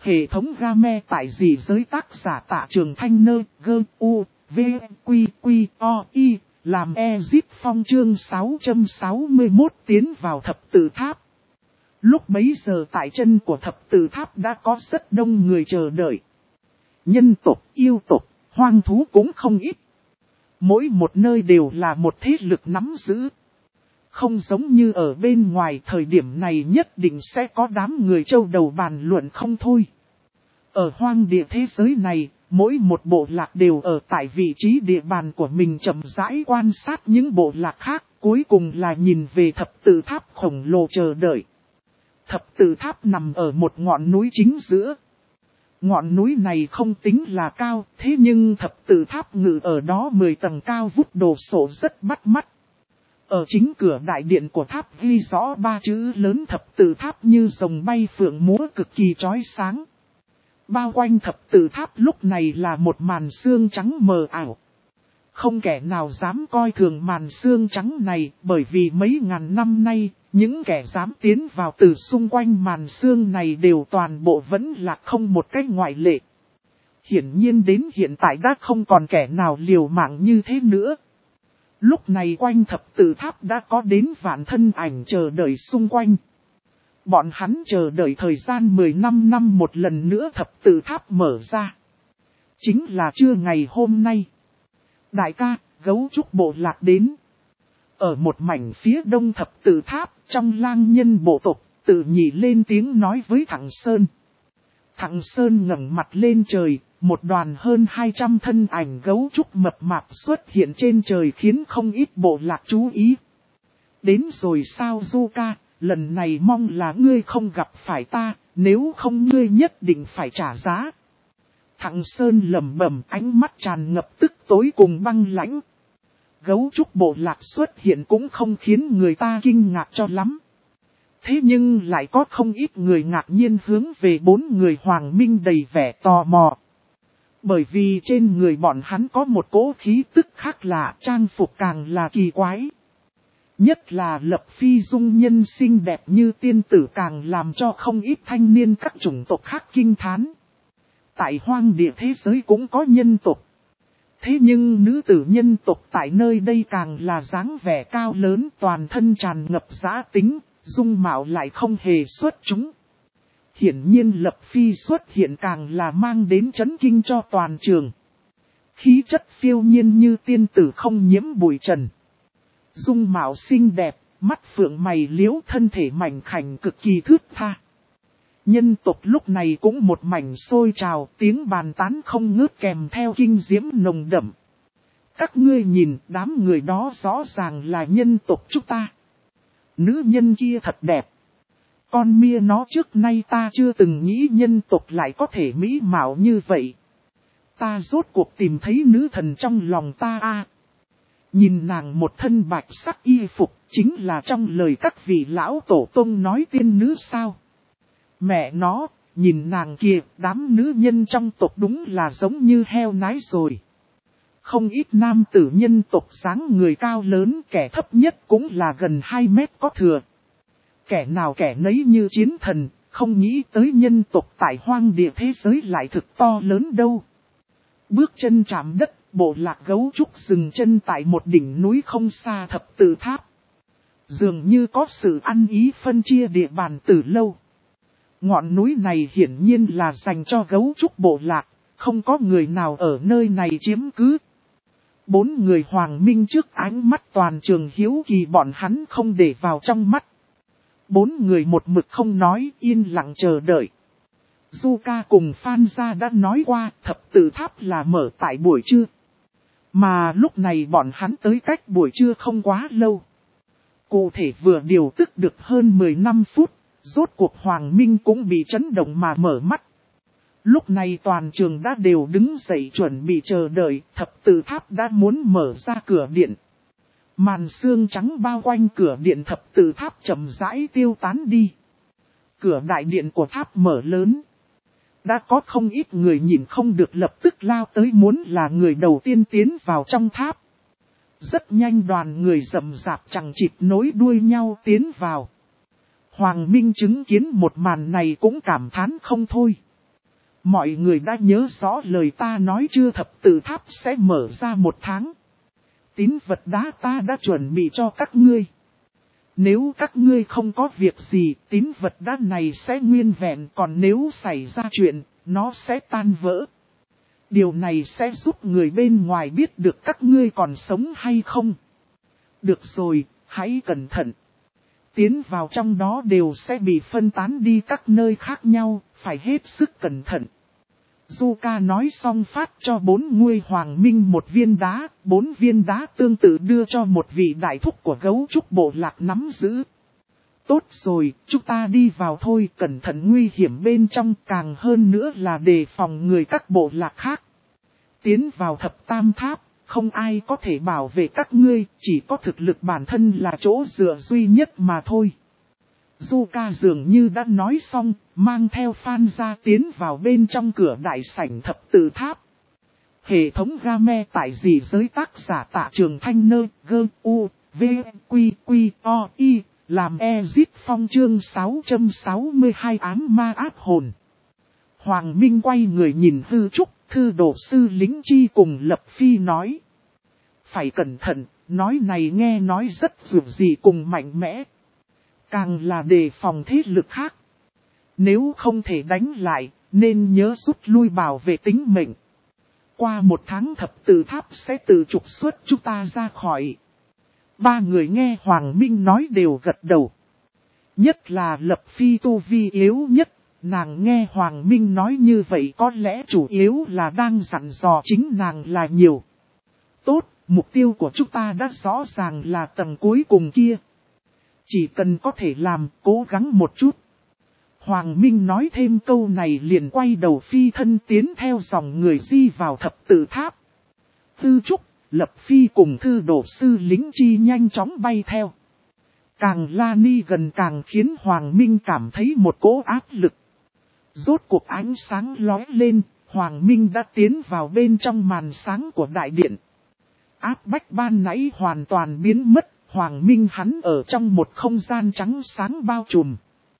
Hệ thống game tại dị giới tác giả Tạ Trường Thanh Nơ gơ u v quy quy o y làm Ezip Phong chương 661 tiến vào thập tự tháp. Lúc bấy giờ tại chân của thập tự tháp đã có rất đông người chờ đợi. Nhân tộc, yêu tộc, hoang thú cũng không ít. Mỗi một nơi đều là một thế lực nắm giữ. Không giống như ở bên ngoài, thời điểm này nhất định sẽ có đám người châu đầu bàn luận không thôi. Ở hoang địa thế giới này, mỗi một bộ lạc đều ở tại vị trí địa bàn của mình chậm rãi quan sát những bộ lạc khác, cuối cùng là nhìn về thập tự tháp khổng lồ chờ đợi. Thập tự tháp nằm ở một ngọn núi chính giữa. Ngọn núi này không tính là cao, thế nhưng thập tự tháp ngự ở đó 10 tầng cao vút đồ sộ rất bắt mắt. Ở chính cửa đại điện của tháp ghi rõ 3 chữ lớn thập tự tháp như rồng bay phượng múa cực kỳ chói sáng. Bao quanh thập tự tháp lúc này là một màn sương trắng mờ ảo. Không kẻ nào dám coi thường màn sương trắng này, bởi vì mấy ngàn năm nay, những kẻ dám tiến vào từ xung quanh màn sương này đều toàn bộ vẫn là không một cách ngoại lệ. Hiển nhiên đến hiện tại đã không còn kẻ nào liều mạng như thế nữa. Lúc này quanh thập tự tháp đã có đến vạn thân ảnh chờ đợi xung quanh. Bọn hắn chờ đợi thời gian 15 năm một lần nữa thập tự tháp mở ra. Chính là trưa ngày hôm nay. Đại ca, gấu trúc bộ lạc đến. Ở một mảnh phía đông thập tự tháp, trong lang nhân bộ tộc, tự nhị lên tiếng nói với thằng Sơn. Thằng Sơn ngẩng mặt lên trời, một đoàn hơn 200 thân ảnh gấu trúc mập mạp xuất hiện trên trời khiến không ít bộ lạc chú ý. Đến rồi sao Zuka, lần này mong là ngươi không gặp phải ta, nếu không ngươi nhất định phải trả giá. Thằng Sơn lẩm bẩm, ánh mắt tràn ngập tức tối cùng băng lãnh. Gấu trúc bộ lạc xuất hiện cũng không khiến người ta kinh ngạc cho lắm. Thế nhưng lại có không ít người ngạc nhiên hướng về 4 người hoàng minh đầy vẻ tò mò. Bởi vì trên người bọn hắn có một cỗ khí tức khác lạ, trang phục càng là kỳ quái. Nhất là Lập Phi dung nhân xinh đẹp như tiên tử càng làm cho không ít thanh niên các chủng tộc khác kinh thán. Tại hoang địa thế giới cũng có nhân tộc. Thế nhưng nữ tử nhân tộc tại nơi đây càng là dáng vẻ cao lớn, toàn thân tràn ngập dã tính, dung mạo lại không hề xuất chúng. Hiển nhiên Lập Phi xuất hiện càng là mang đến chấn kinh cho toàn trường. Khí chất phiêu nhiên như tiên tử không nhiễm bụi trần. Dung mạo xinh đẹp, mắt phượng mày liễu, thân thể mảnh khảnh cực kỳ thướt tha. Nhân tộc lúc này cũng một mảnh sôi trào, tiếng bàn tán không ngớt kèm theo kinh diễm nồng đậm. Các ngươi nhìn, đám người đó rõ ràng là nhân tộc chúng ta. Nữ nhân kia thật đẹp. Con mia nó trước nay ta chưa từng nghĩ nhân tộc lại có thể mỹ mạo như vậy. Ta rốt cuộc tìm thấy nữ thần trong lòng ta a. Nhìn nàng một thân bạch sắc y phục, chính là trong lời các vị lão tổ tông nói tiên nữ sao. Mẹ nó, nhìn nàng kia, đám nữ nhân trong tộc đúng là giống như heo nái rồi. Không ít nam tử nhân tộc dáng người cao lớn, kẻ thấp nhất cũng là gần 2 mét có thừa. Kẻ nào kẻ nấy như chiến thần, không nghĩ tới nhân tộc tại hoang địa thế giới lại thực to lớn đâu. Bước chân chạm đất, bộ lạc gấu trúc dừng chân tại một đỉnh núi không xa thập tự tháp. Dường như có sự ăn ý phân chia địa bàn từ lâu. Ngọn núi này hiển nhiên là dành cho gấu trúc bộ lạc, không có người nào ở nơi này chiếm cứ. 4 người hoàng minh trước ánh mắt toàn trường hiếu kỳ bọn hắn không để vào trong mắt. 4 người một mực không nói, yên lặng chờ đợi. Zuka cùng Phan Gia đã nói qua thập tự tháp là mở tại buổi trưa. Mà lúc này bọn hắn tới cách buổi trưa không quá lâu. Cụ thể vừa điều tức được hơn 15 phút, rốt cuộc Hoàng Minh cũng bị chấn động mà mở mắt. Lúc này toàn trường đã đều đứng dậy chuẩn bị chờ đợi, thập tự tháp đã muốn mở ra cửa điện. Màn sương trắng bao quanh cửa điện thập tự tháp chậm rãi tiêu tán đi. Cửa đại điện của tháp mở lớn. Đã có không ít người nhìn không được lập tức lao tới muốn là người đầu tiên tiến vào trong tháp. Rất nhanh đoàn người rậm rạp chằng chịt nối đuôi nhau tiến vào. Hoàng Minh chứng kiến một màn này cũng cảm thán không thôi. Mọi người đã nhớ rõ lời ta nói chưa, thập tự tháp sẽ mở ra 1 tháng. Tín vật đá ta đã chuẩn bị cho các ngươi. Nếu các ngươi không có việc gì, tín vật đá này sẽ nguyên vẹn, còn nếu xảy ra chuyện, nó sẽ tan vỡ. Điều này sẽ giúp người bên ngoài biết được các ngươi còn sống hay không. Được rồi, hãy cẩn thận. Tiến vào trong đó đều sẽ bị phân tán đi các nơi khác nhau, phải hết sức cẩn thận. Zuka nói xong phát cho 4 ngôi hoàng minh 1 viên đá, 4 viên đá tương tự đưa cho một vị đại thúc của gấu trúc bộ lạc nắm giữ. Tốt rồi, chúng ta đi vào thôi, cẩn thận nguy hiểm bên trong, càng hơn nữa là đề phòng người các bộ lạc khác. Tiến vào thập tam tháp, không ai có thể bảo vệ các ngươi, chỉ có thực lực bản thân là chỗ dựa duy nhất mà thôi. Zuka dường như đã nói xong, mang theo Phan ra tiến vào bên trong cửa đại sảnh thập tự tháp. Hệ thống game tại gì giới tác giả Tạ Trường Thanh Nơ, gơ, u, v, quy, quy, o, y, làm Ezit Phong chương 662 án ma ác hồn. Hoàng Minh quay người nhìn Hư Trúc, thư đồ sư lính chi cùng Lập Phi nói. Phải cẩn thận, nói này nghe nói rất dường gì cùng mạnh mẽ. Càng là đề phòng thế lực khác. Nếu không thể đánh lại, nên nhớ rút lui bảo vệ tính mệnh. Qua 1 tháng thập tự tháp sẽ tự trục xuất chúng ta ra khỏi. 3 người nghe Hoàng Minh nói đều gật đầu. Nhất là Lập Phi tu vi yếu nhất, nàng nghe Hoàng Minh nói như vậy có lẽ chủ yếu là đang dặn dò chính nàng là nhiều. Tốt, mục tiêu của chúng ta đã rõ ràng là tầng cuối cùng kia. Chỉ cần có thể làm, cố gắng một chút. Hoàng Minh nói thêm câu này liền quay đầu phi thân tiến theo dòng người di vào thập tự tháp. Tư Trúc, Lập Phi cùng thư đồ sư lính chi nhanh chóng bay theo. Càng la ni gần càng khiến Hoàng Minh cảm thấy một cỗ áp lực. Rốt cuộc ánh sáng lóe lên, Hoàng Minh đã tiến vào bên trong màn sáng của đại điện. Áp bách ban nãy hoàn toàn biến mất, Hoàng Minh hắn ở trong một không gian trắng sáng bao trùm.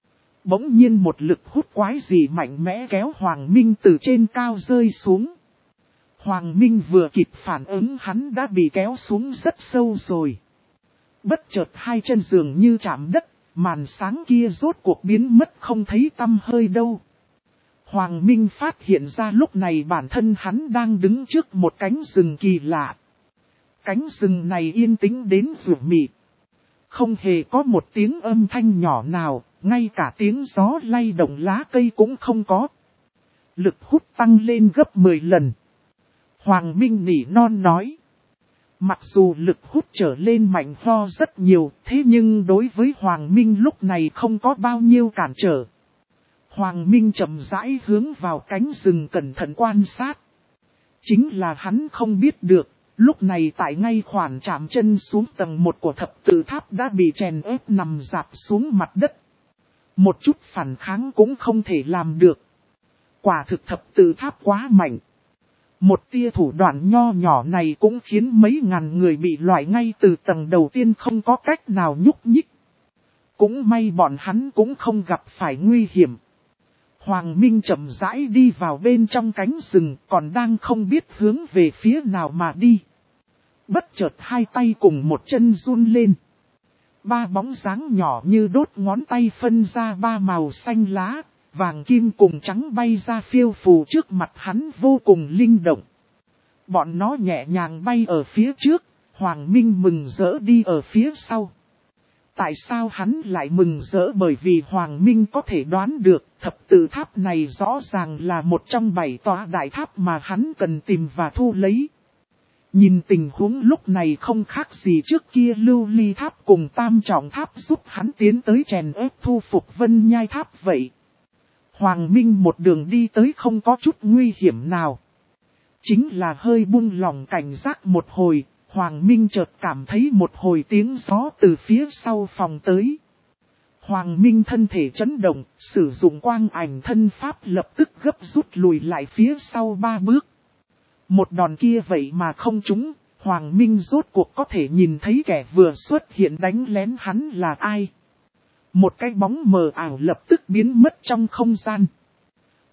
Bỗng nhiên một lực hút quái dị mạnh mẽ kéo Hoàng Minh từ trên cao rơi xuống. Hoàng Minh vừa kịp phản ứng hắn đã bị kéo xuống rất sâu rồi. Bất chợt 2 chân dường như chạm đất, màn sáng kia rốt cuộc biến mất không thấy tăm hơi đâu. Hoàng Minh phát hiện ra lúc này bản thân hắn đang đứng trước một cánh rừng kỳ lạ. Cánh rừng này yên tĩnh đến rủ mị. Không hề có một tiếng âm thanh nhỏ nào, ngay cả tiếng gió lay động lá cây cũng không có. Lực hút tăng lên gấp 10 lần. Hoàng Minh nỉ non nói. Mặc dù lực hút trở lên mạnh ho rất nhiều, thế nhưng đối với Hoàng Minh lúc này không có bao nhiêu cản trở. Hoàng Minh chậm rãi hướng vào cánh rừng cẩn thận quan sát. Chính là hắn không biết được, lúc này tại ngay khoảng chạm chân xuống tầng 1 của thập tự tháp đã bị chèn ép nằm dạp xuống mặt đất. Một chút phản kháng cũng không thể làm được. Quả thực thập tự tháp quá mạnh. Một tia thủ đoạn nho nhỏ này cũng khiến mấy ngàn người bị loại ngay từ tầng đầu tiên không có cách nào nhúc nhích. Cũng may bọn hắn cũng không gặp phải nguy hiểm. Hoàng Minh chậm rãi đi vào bên trong cánh rừng còn đang không biết hướng về phía nào mà đi. Bất chợt 2 tay cùng 1 chân run lên. 3 bóng dáng nhỏ như đốt ngón tay phân ra 3 màu xanh lá, vàng kim cùng trắng bay ra phiêu phù trước mặt hắn vô cùng linh động. Bọn nó nhẹ nhàng bay ở phía trước, Hoàng Minh mừng rỡ đi ở phía sau. Tại sao hắn lại mừng rỡ? Bởi vì Hoàng Minh có thể đoán được thập tự tháp này rõ ràng là một trong 7 tòa đại tháp mà hắn cần tìm và thu lấy. Nhìn tình huống lúc này không khác gì trước kia lưu ly tháp cùng tam trọng tháp giúp hắn tiến tới chèn ép thu phục vân nhai tháp vậy. Hoàng Minh một đường đi tới không có chút nguy hiểm nào. Chính là hơi buông lòng cảnh giác một hồi, Hoàng Minh chợt cảm thấy một hồi tiếng gió từ phía sau phòng tới. Hoàng Minh thân thể chấn động, sử dụng quang ảnh thân pháp lập tức gấp rút lùi lại phía sau 3 bước. Một đòn kia vậy mà không trúng, Hoàng Minh rốt cuộc có thể nhìn thấy kẻ vừa xuất hiện đánh lén hắn là ai. Một cái bóng mờ ảo lập tức biến mất trong không gian.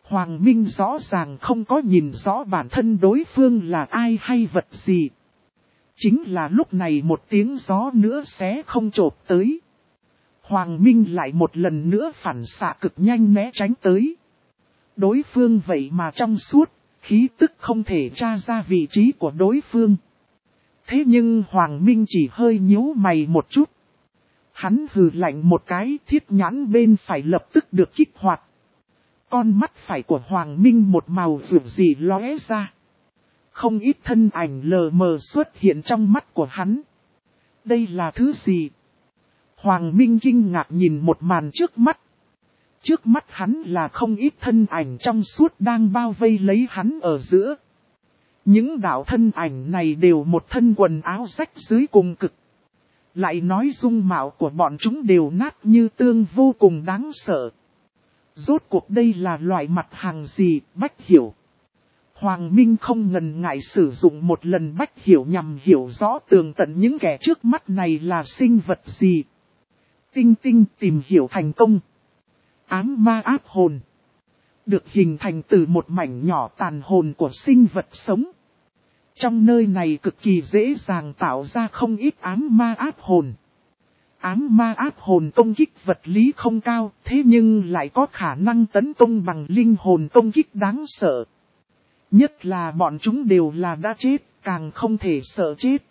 Hoàng Minh rõ ràng không có nhìn rõ bản thân đối phương là ai hay vật gì. Chính là lúc này một tiếng gió nữa sẽ không chộp tới. Hoàng Minh lại một lần nữa phản xạ cực nhanh né tránh tới. Đối phương vậy mà trong suốt, khí tức không thể tra ra vị trí của đối phương. Thế nhưng Hoàng Minh chỉ hơi nhíu mày một chút. Hắn hừ lạnh một cái, thiết nhãn bên phải lập tức được kích hoạt. Con mắt phải của Hoàng Minh một màu rực rỡ lóe ra. Không ít thân ảnh lờ mờ xuất hiện trong mắt của hắn. Đây là thứ gì? Hoàng Minh kinh ngạc nhìn một màn trước mắt. Trước mắt hắn là không ít thân ảnh trong suốt đang bao vây lấy hắn ở giữa. Những đạo thân ảnh này đều một thân quần áo rách dưới cùng cực. Lại nói dung mạo của bọn chúng đều nát như tương, vô cùng đáng sợ. Rốt cuộc đây là loại mặt hàng gì? Bách hiểu. Hoàng Minh không ngần ngại sử dụng một lần bách hiểu nhằm hiểu rõ tường tận những kẻ trước mắt này là sinh vật gì. Tinh tinh tìm hiểu thành công. Ám ma áp hồn. Được hình thành từ một mảnh nhỏ tàn hồn của sinh vật sống. Trong nơi này cực kỳ dễ dàng tạo ra không ít ám ma áp hồn. Ám ma áp hồn công kích vật lý không cao, thế nhưng lại có khả năng tấn công bằng linh hồn công kích đáng sợ. Nhất là bọn chúng đều là đã chết, càng không thể sợ chết.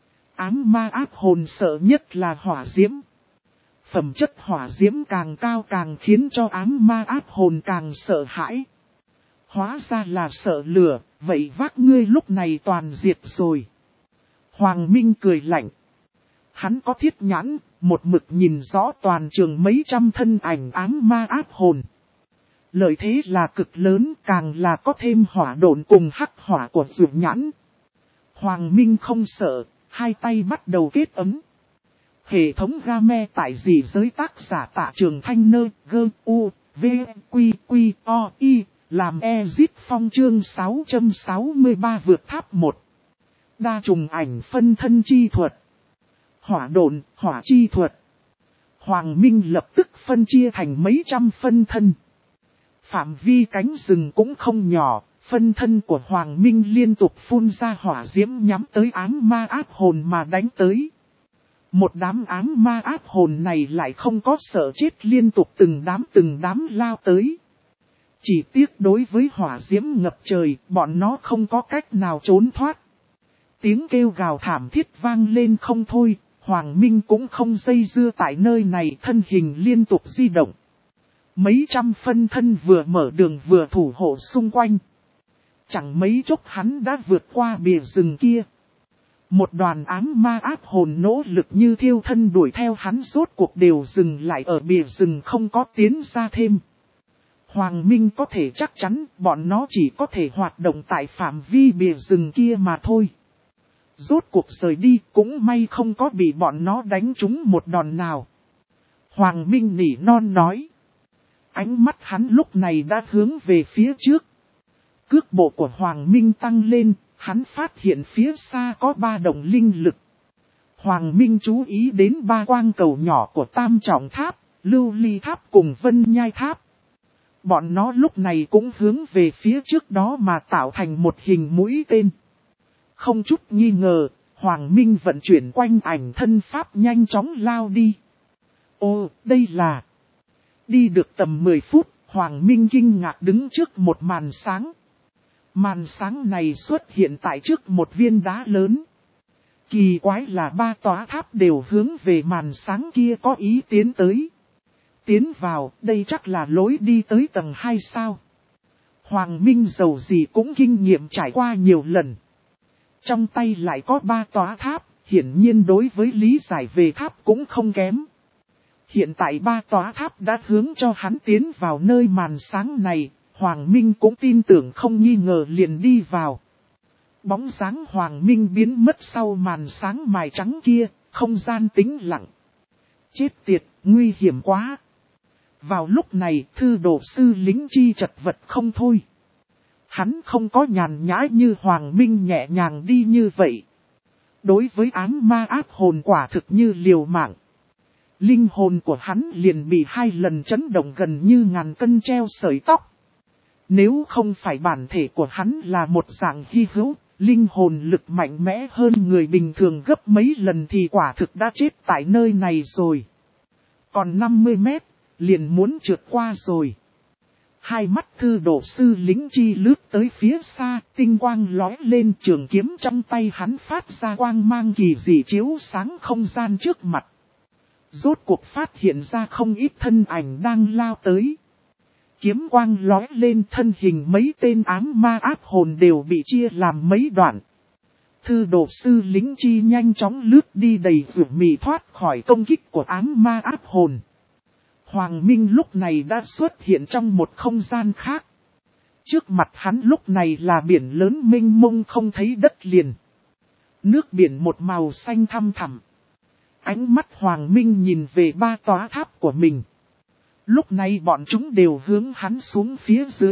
Ám ma áp hồn sợ nhất là hỏa diễm. Phẩm chất hỏa diễm càng cao càng khiến cho ám ma áp hồn càng sợ hãi. Hóa ra là sợ lửa, vậy vác ngươi lúc này toàn diệt rồi. Hoàng Minh cười lạnh. Hắn có thiết nhãn, một mực nhìn rõ toàn trường mấy trăm thân ảnh ám ma áp hồn. Lợi thế là cực lớn, càng là có thêm hỏa độn cùng hắc hỏa của dược nhãn. Hoàng Minh không sợ, hai tay bắt đầu kết ấm. Hệ thống game tại gì giới tác giả Tạ Trường Thanh Nơ, gơ, u, v, quy, quy, o, i, làm Ezit Phong chương 663 vượt tháp 1. Đa trùng ảnh phân thân chi thuật. Hỏa độn, hỏa chi thuật. Hoàng Minh lập tức phân chia thành mấy trăm phân thân. Phạm vi cánh rừng cũng không nhỏ, phân thân của Hoàng Minh liên tục phun ra hỏa diễm nhắm tới ám ma áp hồn mà đánh tới. Một đám ám ma áp hồn này lại không có sợ chết, liên tục từng đám lao tới. Chỉ tiếc đối với hỏa diễm ngập trời, bọn nó không có cách nào trốn thoát. Tiếng kêu gào thảm thiết vang lên không thôi, Hoàng Minh cũng không dây dưa tại nơi này, thân hình liên tục di động. Mấy trăm phân thân vừa mở đường vừa thủ hộ xung quanh. Chẳng mấy chốc hắn đã vượt qua bìa rừng kia. Một đoàn ám ma áp hồn nỗ lực như thiêu thân đuổi theo hắn, rốt cuộc đều dừng lại ở bìa rừng không có tiến ra thêm. Hoàng Minh có thể chắc chắn bọn nó chỉ có thể hoạt động tại phạm vi bìa rừng kia mà thôi. Rốt cuộc rời đi cũng may không có bị bọn nó đánh trúng một đòn nào. Hoàng Minh nỉ non nói. Ánh mắt hắn lúc này đã hướng về phía trước. Cước bộ của Hoàng Minh tăng lên, hắn phát hiện phía xa có 3 động linh lực. Hoàng Minh chú ý đến 3 quang cầu nhỏ của Tam Trọng Tháp, Lưu Ly Tháp cùng Vân Nhai Tháp. Bọn nó lúc này cũng hướng về phía trước đó mà tạo thành một hình mũi tên. Không chút nghi ngờ, Hoàng Minh vận chuyển quanh ảnh thân pháp nhanh chóng lao đi. Ô, đây là... Đi được tầm 10 phút, Hoàng Minh kinh ngạc đứng trước một màn sáng. Màn sáng này xuất hiện tại trước một viên đá lớn. Kỳ quái là 3 tòa tháp đều hướng về màn sáng kia có ý tiến tới. Tiến vào, đây chắc là lối đi tới tầng 2 sao. Hoàng Minh dầu gì cũng kinh nghiệm trải qua nhiều lần. Trong tay lại có 3 tòa tháp, hiển nhiên đối với lý giải về tháp cũng không kém. Hiện tại 3 tòa tháp đã hướng cho hắn tiến vào nơi màn sáng này, Hoàng Minh cũng tin tưởng không nghi ngờ liền đi vào. Bóng dáng Hoàng Minh biến mất sau màn sáng mài trắng kia, không gian tĩnh lặng. Chết tiệt, nguy hiểm quá. Vào lúc này, thư đồ sư lính chi chật vật không thôi. Hắn không có nhàn nhã như Hoàng Minh nhẹ nhàng đi như vậy. Đối với ám ma áp hồn quả thực như liều mạng. Linh hồn của hắn liền bị 2 lần chấn động gần như ngàn cân treo sợi tóc. Nếu không phải bản thể của hắn là một dạng hy hữu, linh hồn lực mạnh mẽ hơn người bình thường gấp mấy lần thì quả thực đã chết tại nơi này rồi. Còn 50 mét, liền muốn trượt qua rồi. Hai mắt thư độ sư lính chi lướt tới phía xa, tinh quang lóe lên, trường kiếm trong tay hắn phát ra quang mang kỳ dị chiếu sáng không gian trước mặt. Rốt cuộc phát hiện ra không ít thân ảnh đang lao tới. Kiếm quang lóe lên, thân hình mấy tên ám ma áp hồn đều bị chia làm mấy đoạn. Thư độ sư lính chi nhanh chóng lướt đi đầy rủi mì thoát khỏi công kích của ám ma áp hồn. Hoàng Minh lúc này đã xuất hiện trong một không gian khác. Trước mặt hắn lúc này là biển lớn mênh mông không thấy đất liền. Nước biển một màu xanh thăm thẳm. Ánh mắt Hoàng Minh nhìn về ba tòa tháp của mình. Lúc này bọn chúng đều hướng hắn xuống phía dưới.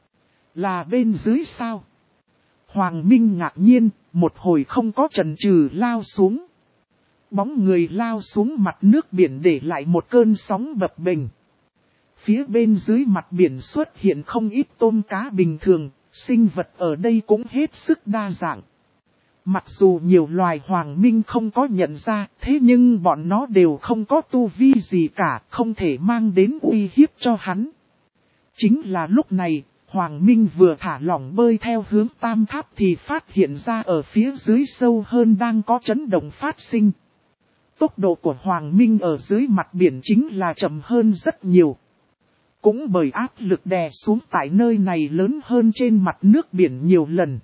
Là bên dưới sao? Hoàng Minh ngạc nhiên, một hồi không có chần chừ lao xuống. Bóng người lao xuống mặt nước biển để lại một cơn sóng bập bềnh. Phía bên dưới mặt biển xuất hiện không ít tôm cá bình thường, sinh vật ở đây cũng hết sức đa dạng. Mặc dù nhiều loài Hoàng Minh không có nhận ra, thế nhưng bọn nó đều không có tu vi gì cả, không thể mang đến uy hiếp cho hắn. Chính là lúc này, Hoàng Minh vừa thả lỏng bơi theo hướng tam tháp thì phát hiện ra ở phía dưới sâu hơn đang có chấn động phát sinh. Tốc độ của Hoàng Minh ở dưới mặt biển chính là chậm hơn rất nhiều. Cũng bởi áp lực đè xuống tại nơi này lớn hơn trên mặt nước biển nhiều lần.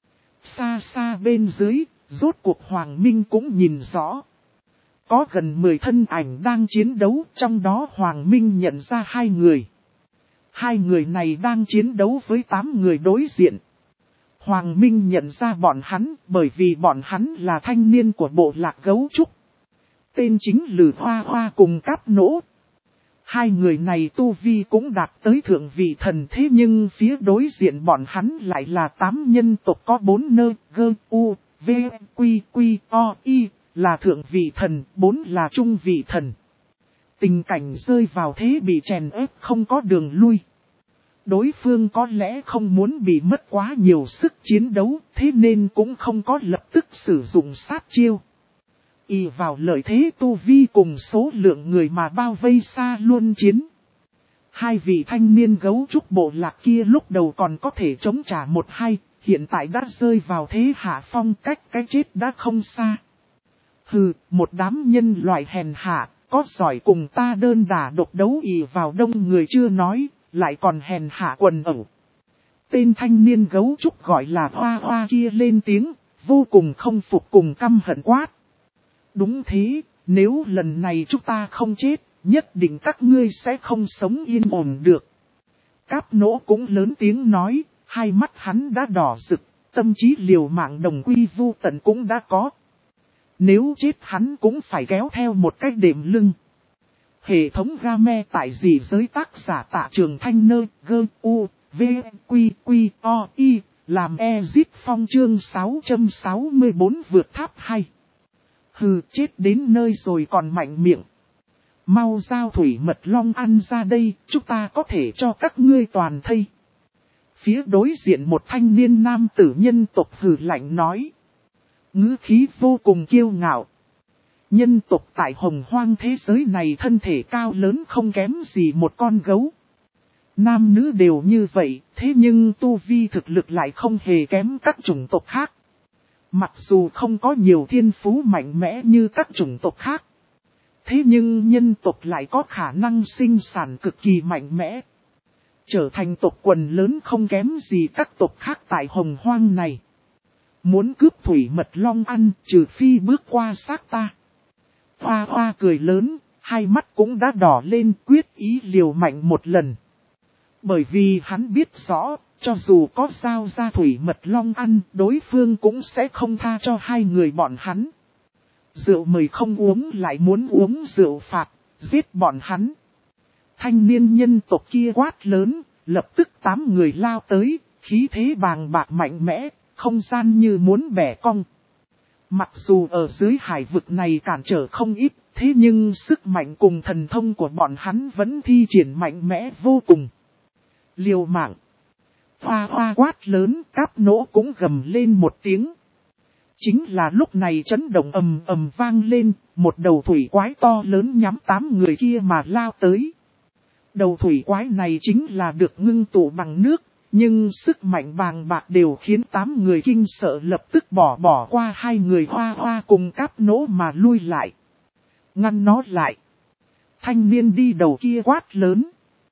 Xa xa bên dưới, rốt cuộc Hoàng Minh cũng nhìn rõ. Có gần 10 thân ảnh đang chiến đấu, trong đó Hoàng Minh nhận ra 2 người. 2 người này đang chiến đấu với 8 người đối diện. Hoàng Minh nhận ra bọn hắn bởi vì bọn hắn là thanh niên của bộ lạc gấu trúc. Tên chính Lử Hoa Hoa cùng Cáp Nỗ. 2 người này tu vi cũng đạt tới thượng vị thần, thế nhưng phía đối diện bọn hắn lại là 8 nhân tộc có 4 nơ, gơ, u, v, quy, quy, o, y, là thượng vị thần, 4 là trung vị thần. Tình cảnh rơi vào thế bị chèn ép không có đường lui. Đối phương có lẽ không muốn bị mất quá nhiều sức chiến đấu, thế nên cũng không có lập tức sử dụng sát chiêu. Y vào lợi thế tu vi cùng số lượng người mà bao vây xa luôn chiến. 2 vị thanh niên gấu trúc bộ lạc kia lúc đầu còn có thể chống trả 1-2, hiện tại đã rơi vào thế hạ phong, cách cái chết đã không xa. Hừ, một đám nhân loại hèn hạ, có giỏi cùng ta đơn đả độc đấu ì vào đông người chưa nói, lại còn hèn hạ quần ẩu. Tên thanh niên gấu trúc gọi là Hoa Hoa kia lên tiếng, vô cùng không phục cùng căm hận quát. Đúng thế, nếu lần này chúng ta không chết, nhất định các ngươi sẽ không sống yên ổn được. Cáp Nỗ cũng lớn tiếng nói, hai mắt hắn đã đỏ rực, tâm trí liều mạng đồng quy vu tận cũng đã có. Nếu chết hắn cũng phải kéo theo một cách đệm lưng. Hệ thống game tại gì giới tác giả Tạ Trường Thanh Nơ, gơ, u, v, quy, quy, o, y, làm Ezit Phong chương 664 vượt tháp 2. Hừ, chết đến nơi rồi còn mạnh miệng. Mau giao thủy mật long ăn ra đây, chúng ta có thể cho các ngươi toàn thây. Phía đối diện một thanh niên nam tử nhân tộc hừ lạnh nói. Ngữ khí vô cùng kiêu ngạo. Nhân tộc tại hồng hoang thế giới này thân thể cao lớn không kém gì một con gấu. Nam nữ đều như vậy, thế nhưng tu vi thực lực lại không hề kém các chủng tộc khác. Mặc dù không có nhiều thiên phú mạnh mẽ như các chủng tộc khác. Thế nhưng nhân tộc lại có khả năng sinh sản cực kỳ mạnh mẽ. Trở thành tộc quần lớn không kém gì các tộc khác tại hồng hoang này. Muốn cướp thủy mật long ăn trừ phi bước qua xác ta. Hoa Hoa cười lớn, hai mắt cũng đã đỏ lên quyết ý liều mạnh một lần. Bởi vì hắn biết rõ, cho dù có giao ra thủy mật long ăn, đối phương cũng sẽ không tha cho 2 người bọn hắn. Rượu mời không uống lại muốn uống rượu phạt, giết bọn hắn. Thanh niên nhân tộc kia quát lớn, lập tức 8 người lao tới, khí thế bàng bạc mạnh mẽ, không gian như muốn bẻ cong. Mặc dù ở dưới hải vực này cản trở không ít, thế nhưng sức mạnh cùng thần thông của bọn hắn vẫn thi triển mạnh mẽ vô cùng. Liều mạng. Hoa hoa quát lớn, Cáp Nỗ cũng gầm lên một tiếng. Chính là lúc này chấn động ầm ầm vang lên, một đầu thủy quái to lớn nhắm 8 người kia mà lao tới. Đầu thủy quái này chính là được ngưng tụ bằng nước, nhưng sức mạnh bàng bạc đều khiến 8 người kinh sợ lập tức bỏ qua 2 người Hoa hoa cùng Cáp Nỗ mà lui lại. Ngăn nó lại. Thanh niên đi đầu kia quát lớn.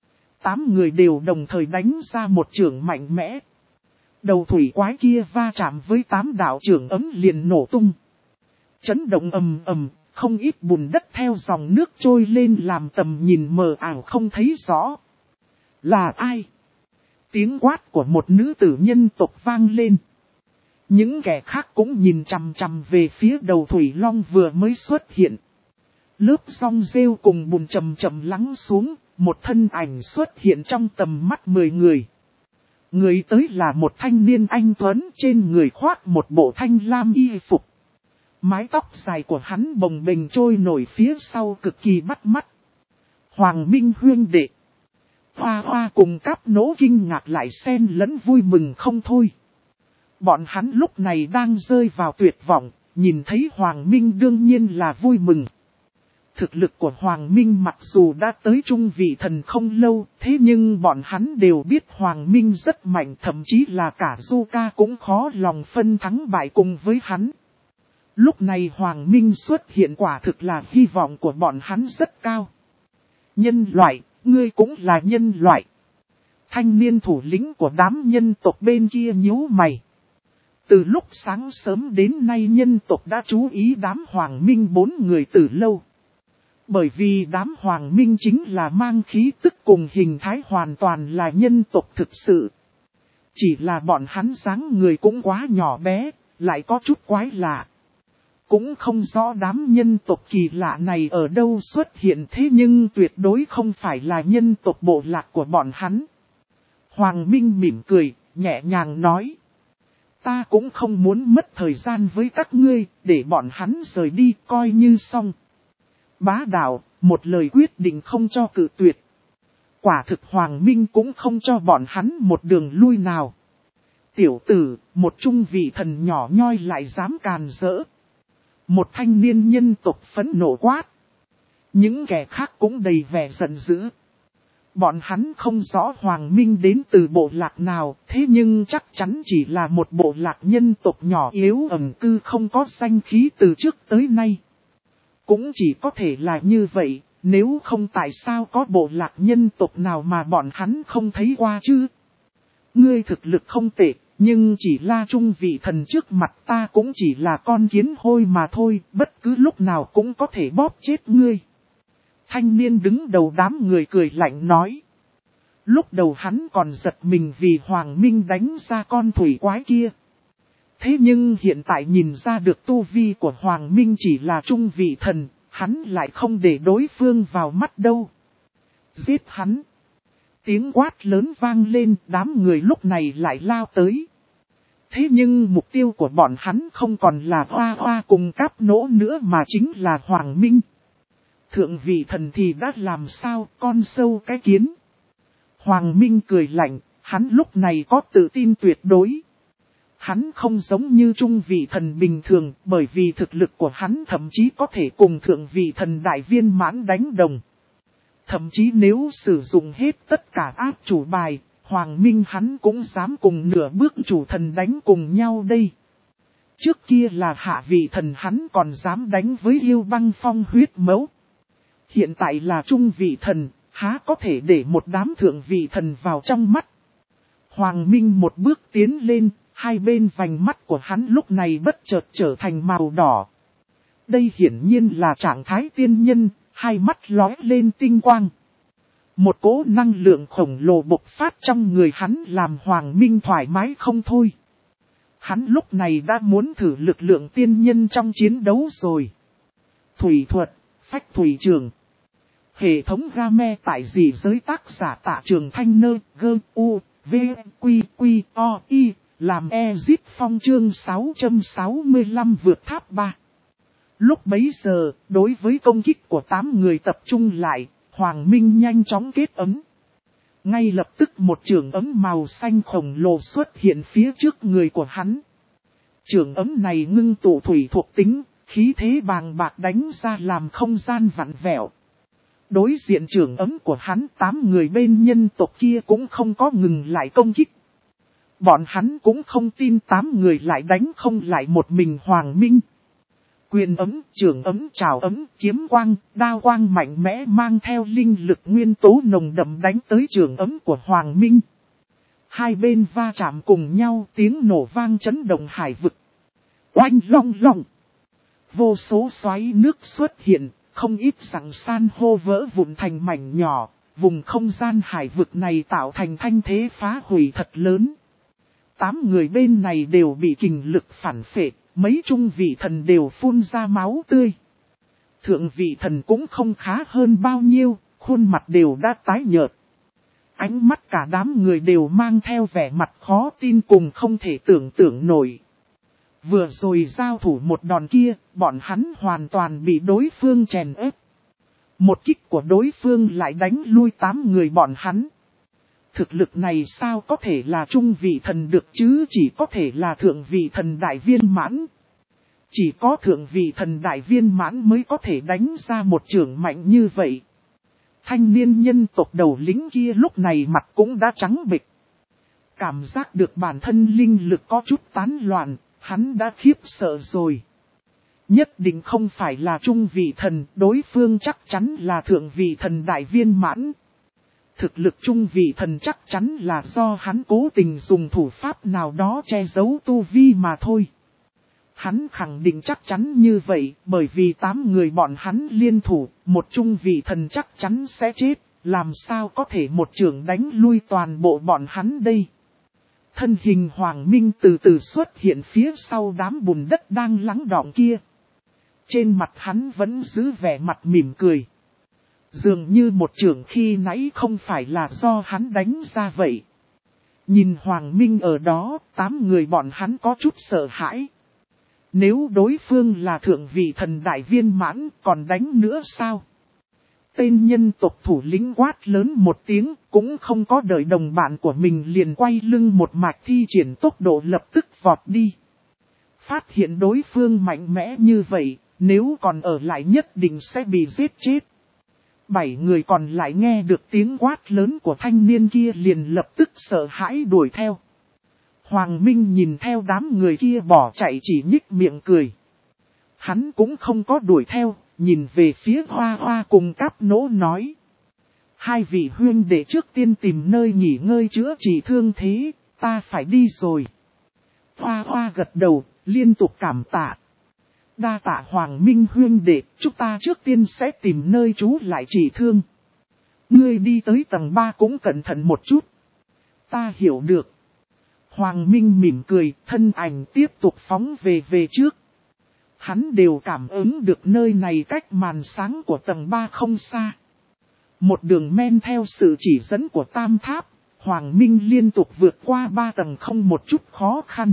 8 người đều đồng thời đánh ra một chưởng mạnh mẽ. Đầu thủy quái kia va chạm với 8 đạo chưởng ấm liền nổ tung. Chấn động ầm ầm, không ít bùn đất theo dòng nước trôi lên làm tầm nhìn mờ ảo không thấy rõ. Là ai? Tiếng quát của một nữ tử nhân tộc vang lên. Những kẻ khác cũng nhìn chằm chằm về phía đầu thủy long vừa mới xuất hiện. Lớp song rêu cùng bùn chậm chậm lắng xuống, một thân ảnh xuất hiện trong tầm mắt 10 người. Người tới là một thanh niên anh tuấn, trên người khoác một bộ thanh lam y phục. Mái tóc dài của hắn bồng bềnh trôi nổi phía sau cực kỳ bắt mắt. Hoàng Minh huyên đệ. Hoa hoa cùng Cáp Nỗ kinh ngạc lại xen lẫn vui mừng không thôi. Bọn hắn lúc này đang rơi vào tuyệt vọng, nhìn thấy Hoàng Minh đương nhiên là vui mừng. Thực lực của Hoàng Minh mặc dù đã tới trung vị thần không lâu, thế nhưng bọn hắn đều biết Hoàng Minh rất mạnh, thậm chí là cả Zuka cũng khó lòng phân thắng bại cùng với hắn. Lúc này Hoàng Minh xuất hiện quả thực là hy vọng của bọn hắn rất cao. Nhân loại, ngươi cũng là nhân loại. Thanh niên thủ lĩnh của đám nhân tộc bên kia nhíu mày. Từ lúc sáng sớm đến nay nhân tộc đã chú ý đám Hoàng Minh 4 người từ lâu. Bởi vì đám Hoàng Minh chính là mang khí tức cùng hình thái hoàn toàn là nhân tộc thực sự. Chỉ là bọn hắn dáng người cũng quá nhỏ bé, lại có chút quái lạ. Cũng không rõ đám nhân tộc kỳ lạ này ở đâu xuất hiện, thế nhưng tuyệt đối không phải là nhân tộc bộ lạc của bọn hắn. Hoàng Minh mỉm cười, nhẹ nhàng nói. Ta cũng không muốn mất thời gian với các ngươi, để bọn hắn rời đi coi như xong. Bá đạo, một lời quyết định không cho cự tuyệt. Quả thực Hoàng Minh cũng không cho bọn hắn một đường lui nào. Tiểu tử, một trung vị thần nhỏ nhoi lại dám càn rỡ. Một thanh niên nhân tộc phẫn nộ quát. Những kẻ khác cũng đầy vẻ giận dữ. Bọn hắn không rõ Hoàng Minh đến từ bộ lạc nào, thế nhưng chắc chắn chỉ là một bộ lạc nhân tộc nhỏ yếu ẩn cư không có danh khí từ trước tới nay. Cũng chỉ có thể là như vậy, nếu không tại sao có bộ lạc nhân tộc nào mà bọn hắn không thấy qua chứ? Ngươi thực lực không tệ, nhưng chỉ là trung vị thần trước mặt ta cũng chỉ là con kiến hôi mà thôi, bất cứ lúc nào cũng có thể bóp chết ngươi. Thanh niên đứng đầu đám người cười lạnh nói. Lúc đầu hắn còn giật mình vì Hoàng Minh đánh ra con thủy quái kia. Thế nhưng hiện tại nhìn ra được tu vi của Hoàng Minh chỉ là trung vị thần, hắn lại không để đối phương vào mắt đâu. Giết hắn. Tiếng quát lớn vang lên, đám người lúc này lại lao tới. Thế nhưng mục tiêu của bọn hắn không còn là Hoa hoa cùng Cáp Nỗ nữa mà chính là Hoàng Minh. Thượng vị thần thì đã làm sao, con sâu cái kiến. Hoàng Minh cười lạnh, hắn lúc này có tự tin tuyệt đối. Hắn không giống như trung vị thần bình thường, bởi vì thực lực của hắn thậm chí có thể cùng thượng vị thần đại viên mãn đánh đồng. Thậm chí nếu sử dụng hết tất cả áp chủ bài, Hoàng Minh hắn cũng dám cùng nửa bước chủ thần đánh cùng nhau đây. Trước kia là hạ vị thần hắn còn dám đánh với yêu băng phong huyết mẫu. Hiện tại là trung vị thần, há có thể để một đám thượng vị thần vào trong mắt. Hoàng Minh một bước tiến lên, hai bên vành mắt của hắn lúc này bất chợt trở thành màu đỏ. Đây hiển nhiên là trạng thái tiên nhân, hai mắt lóe lên tinh quang. Một cỗ năng lượng khổng lồ bộc phát trong người hắn làm Hoàng Minh thoải mái không thôi. Hắn lúc này đã muốn thử lực lượng tiên nhân trong chiến đấu rồi. Thủy thuật, phách thủy trường. Hệ thống game tại gì giới tác giả Tạ Trường Thanh Nơ, gơ, u, v, quy, quy, o, y, làm Ezip Phong chương 665 vượt tháp 3. Lúc bấy giờ, đối với công kích của 8 người tập trung lại, Hoàng Minh nhanh chóng kết ấm. Ngay lập tức một chưởng ấm màu xanh khổng lồ xuất hiện phía trước người của hắn. Chưởng ấm này ngưng tụ thủy thuộc tính, khí thế bàng bạc đánh ra làm không gian vặn vẹo. Đối diện chưởng ấm của hắn, 8 người bên nhân tộc kia cũng không có ngừng lại công kích. Bọn hắn cũng không tin 8 người lại đánh không lại một mình Hoàng Minh. Quyền ấm, chưởng ấm, trảo ấm, kiếm quang, đao quang mạnh mẽ mang theo linh lực nguyên tố nồng đậm đánh tới chưởng ấm của Hoàng Minh. Hai bên va chạm cùng nhau, tiếng nổ vang chấn động hải vực. Oanh long long. Vô số xoáy nước xuất hiện, không ít sẵn san hô vỡ vụn thành mảnh nhỏ. Vùng không gian hải vực này tạo thành thanh thế phá hủy thật lớn. 8 người bên này đều bị kình lực phản phệ. Mấy trung vị thần đều phun ra máu tươi. Thượng vị thần cũng không khá hơn bao nhiêu, khuôn mặt đều đã tái nhợt. Ánh mắt cả đám người đều mang theo vẻ mặt khó tin cùng không thể tưởng tượng nổi. Vừa rồi giao thủ một đòn kia, bọn hắn hoàn toàn bị đối phương chèn ép. Một kích của đối phương lại đánh lui 8 người bọn hắn. Thực lực này sao có thể là trung vị thần được chứ, chỉ có thể là thượng vị thần đại viên mãn. Chỉ có thượng vị thần đại viên mãn mới có thể đánh ra một chưởng mạnh như vậy. Thanh niên nhân tộc đầu lính kia lúc này mặt cũng đã trắng bệch. Cảm giác được bản thân linh lực có chút tán loạn, hắn đã khiếp sợ rồi. Nhất định không phải là trung vị thần, đối phương chắc chắn là thượng vị thần đại viên mãn. Thực lực trung vị thần chắc chắn là do hắn cố tình dùng thủ pháp nào đó che giấu tu vi mà thôi. Hắn khẳng định chắc chắn như vậy, bởi vì 8 người bọn hắn liên thủ, một trung vị thần chắc chắn sẽ chết, làm sao có thể một chưởng đánh lui toàn bộ bọn hắn đây. Thân hình Hoàng Minh từ từ xuất hiện phía sau đám bùn đất đang lắng đọng kia. Trên mặt hắn vẫn giữ vẻ mặt mỉm cười. Dường như một chưởng khi nãy không phải là do hắn đánh ra vậy. Nhìn Hoàng Minh ở đó, 8 người bọn hắn có chút sợ hãi. Nếu đối phương là thượng vị thần đại viên mãn, còn đánh nữa sao? Tên nhân tộc thủ lĩnh quát lớn một tiếng, cũng không có đợi đồng bạn của mình liền quay lưng một mạch thi triển tốc độ lập tức vọt đi. Phát hiện đối phương mạnh mẽ như vậy, nếu còn ở lại nhất định sẽ bị giết chết. 7 người còn lại nghe được tiếng quát lớn của thanh niên kia liền lập tức sợ hãi đuổi theo. Hoàng Minh nhìn theo đám người kia bỏ chạy chỉ nhích miệng cười. Hắn cũng không có đuổi theo, nhìn về phía Hoa Hoa cùng Cáp Nỗ nói. Hai vị huynh đệ trước tiên tìm nơi nghỉ ngơi chữa trị thương thế, ta phải đi rồi. Hoa Hoa gật đầu, liên tục cảm tạ. Đa tạ Hoàng Minh huynh đệ, chúng ta trước tiên sẽ tìm nơi trú lại trị thương. Ngươi đi tới tầng 3 cũng cẩn thận một chút. Ta hiểu được. Hoàng Minh mỉm cười, thân ảnh tiếp tục phóng về trước. Hắn đều cảm ứng được nơi này cách màn sáng của tầng 3 không xa. Một đường men theo sự chỉ dẫn của Tam Tháp, Hoàng Minh liên tục vượt qua 3 tầng không một chút khó khăn.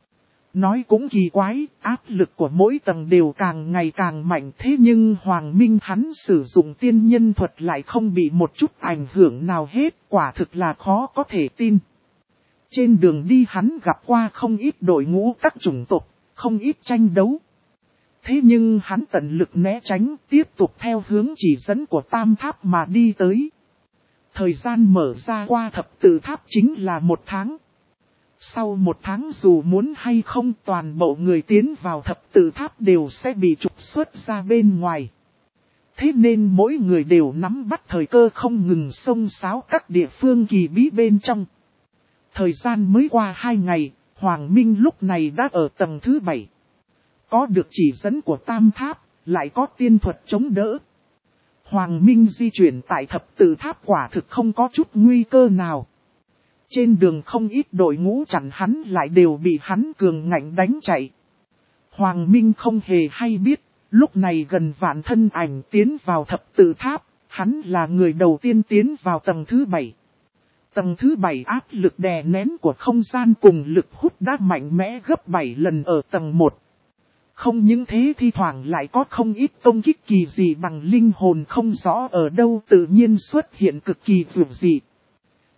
Nói cũng kỳ quái, áp lực của mỗi tầng đều càng ngày càng mạnh, thế nhưng Hoàng Minh hắn sử dụng tiên nhân thuật lại không bị một chút ảnh hưởng nào hết, quả thực là khó có thể tin. Trên đường đi hắn gặp qua không ít đội ngũ các chủng tộc, không ít tranh đấu. Thế nhưng hắn tận lực né tránh, tiếp tục theo hướng chỉ dẫn của Tam Tháp mà đi tới. Thời gian mở ra qua thập tự tháp chính là 1 tháng. Sau 1 tháng dù muốn hay không toàn bộ người tiến vào thập tự tháp đều sẽ bị trục xuất ra bên ngoài. Thế nên mỗi người đều nắm bắt thời cơ không ngừng xông xáo các địa phương kỳ bí bên trong. Thời gian mới qua 2 ngày, Hoàng Minh lúc này đã ở tầng thứ 7. Có được chỉ dẫn của Tam Tháp, lại có tiên thuật chống đỡ. Hoàng Minh di chuyển tại thập tự tháp quả thực không có chút nguy cơ nào. Trên đường không ít đội ngũ chặn hắn lại đều bị hắn cường ngạnh đánh chạy. Hoàng Minh không hề hay biết, lúc này gần vạn thân ảnh tiến vào thập tự tháp, hắn là người đầu tiên tiến vào tầng thứ 7. Tầng thứ 7 áp lực đè nén của không gian cùng lực hút đã mạnh mẽ gấp 7 lần ở tầng 1. Không những thế thi thoảng lại có không ít công kích kỳ dị bằng linh hồn không rõ ở đâu tự nhiên xuất hiện cực kỳ vượt dị.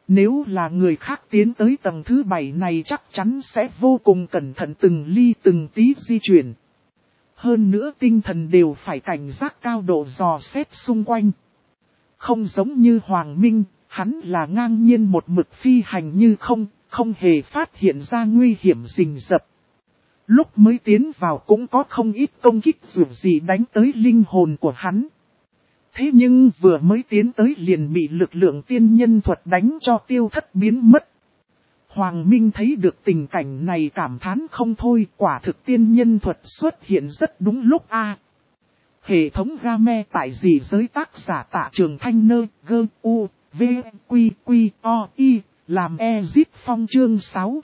Nếu là người khác tiến tới tầng thứ 7 này chắc chắn sẽ vô cùng cẩn thận từng ly từng tí di chuyển. Hơn nữa tinh thần đều phải cảnh giác cao độ dò xét xung quanh. Không giống như Hoàng Minh, hắn là ngang nhiên một mực phi hành như không hề phát hiện ra nguy hiểm rình rập. Lúc mới tiến vào cũng có không ít công kích dù gì đánh tới linh hồn của hắn. Thế nhưng vừa mới tiến tới liền bị lực lượng tiên nhân thuật đánh cho tiêu thất biến mất. Hoàng Minh thấy được tình cảnh này cảm thán không thôi, quả thực tiên nhân thuật xuất hiện rất đúng lúc a. Hệ thống game tại gì giới tác giả Tạ Trường Thanh nơ gơ u v quy quy o y làm Ezip Phong chương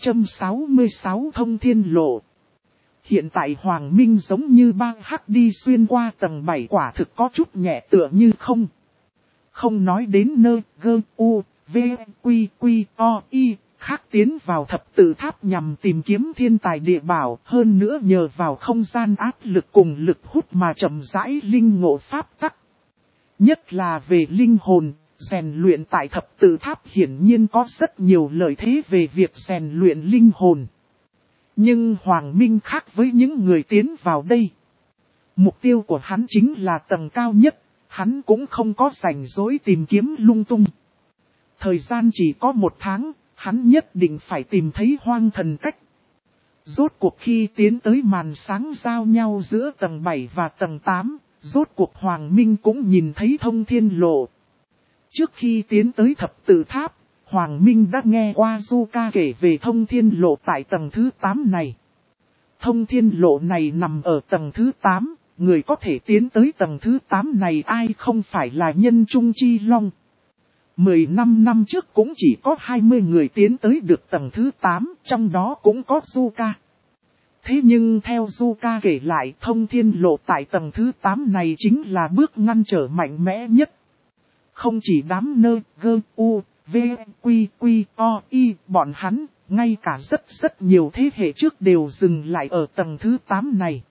666 thông thiên lộ. Hiện tại Hoàng Minh giống như băng hắc đi xuyên qua tầng 7 quả thực có chút nhẹ tựa như không. Không nói đến nơ gơ u v quy quy o y. Khác tiến vào thập tự tháp nhằm tìm kiếm thiên tài địa bảo, hơn nữa nhờ vào không gian áp lực cùng lực hút mà chậm rãi linh ngộ pháp tắc. Nhất là về linh hồn, rèn luyện tại thập tự tháp hiển nhiên có rất nhiều lợi thế về việc rèn luyện linh hồn. Nhưng Hoàng Minh khác với những người tiến vào đây. Mục tiêu của hắn chính là tầng cao nhất, hắn cũng không có rảnh rỗi tìm kiếm lung tung. Thời gian chỉ có 1 tháng. Hắn nhất định phải tìm thấy hoang thần cách. Rốt cuộc khi tiến tới màn sáng giao nhau giữa tầng 7 và tầng 8, rốt cuộc Hoàng Minh cũng nhìn thấy thông thiên lộ. Trước khi tiến tới thập tự tháp, Hoàng Minh đã nghe qua Zuka kể về thông thiên lộ tại tầng thứ 8 này. Thông thiên lộ này nằm ở tầng thứ 8, người có thể tiến tới tầng thứ 8 này ai không phải là nhân trung chi long. 15 năm trước cũng chỉ có 20 người tiến tới được tầng thứ 8, trong đó cũng có Zuka. Thế nhưng theo Zuka kể lại thông thiên lộ tại tầng thứ 8 này chính là bước ngăn trở mạnh mẽ nhất. Không chỉ đám nơ, gơ, u, v, quy, quy, o, y, bọn hắn, ngay cả rất nhiều thế hệ trước đều dừng lại ở tầng thứ 8 này.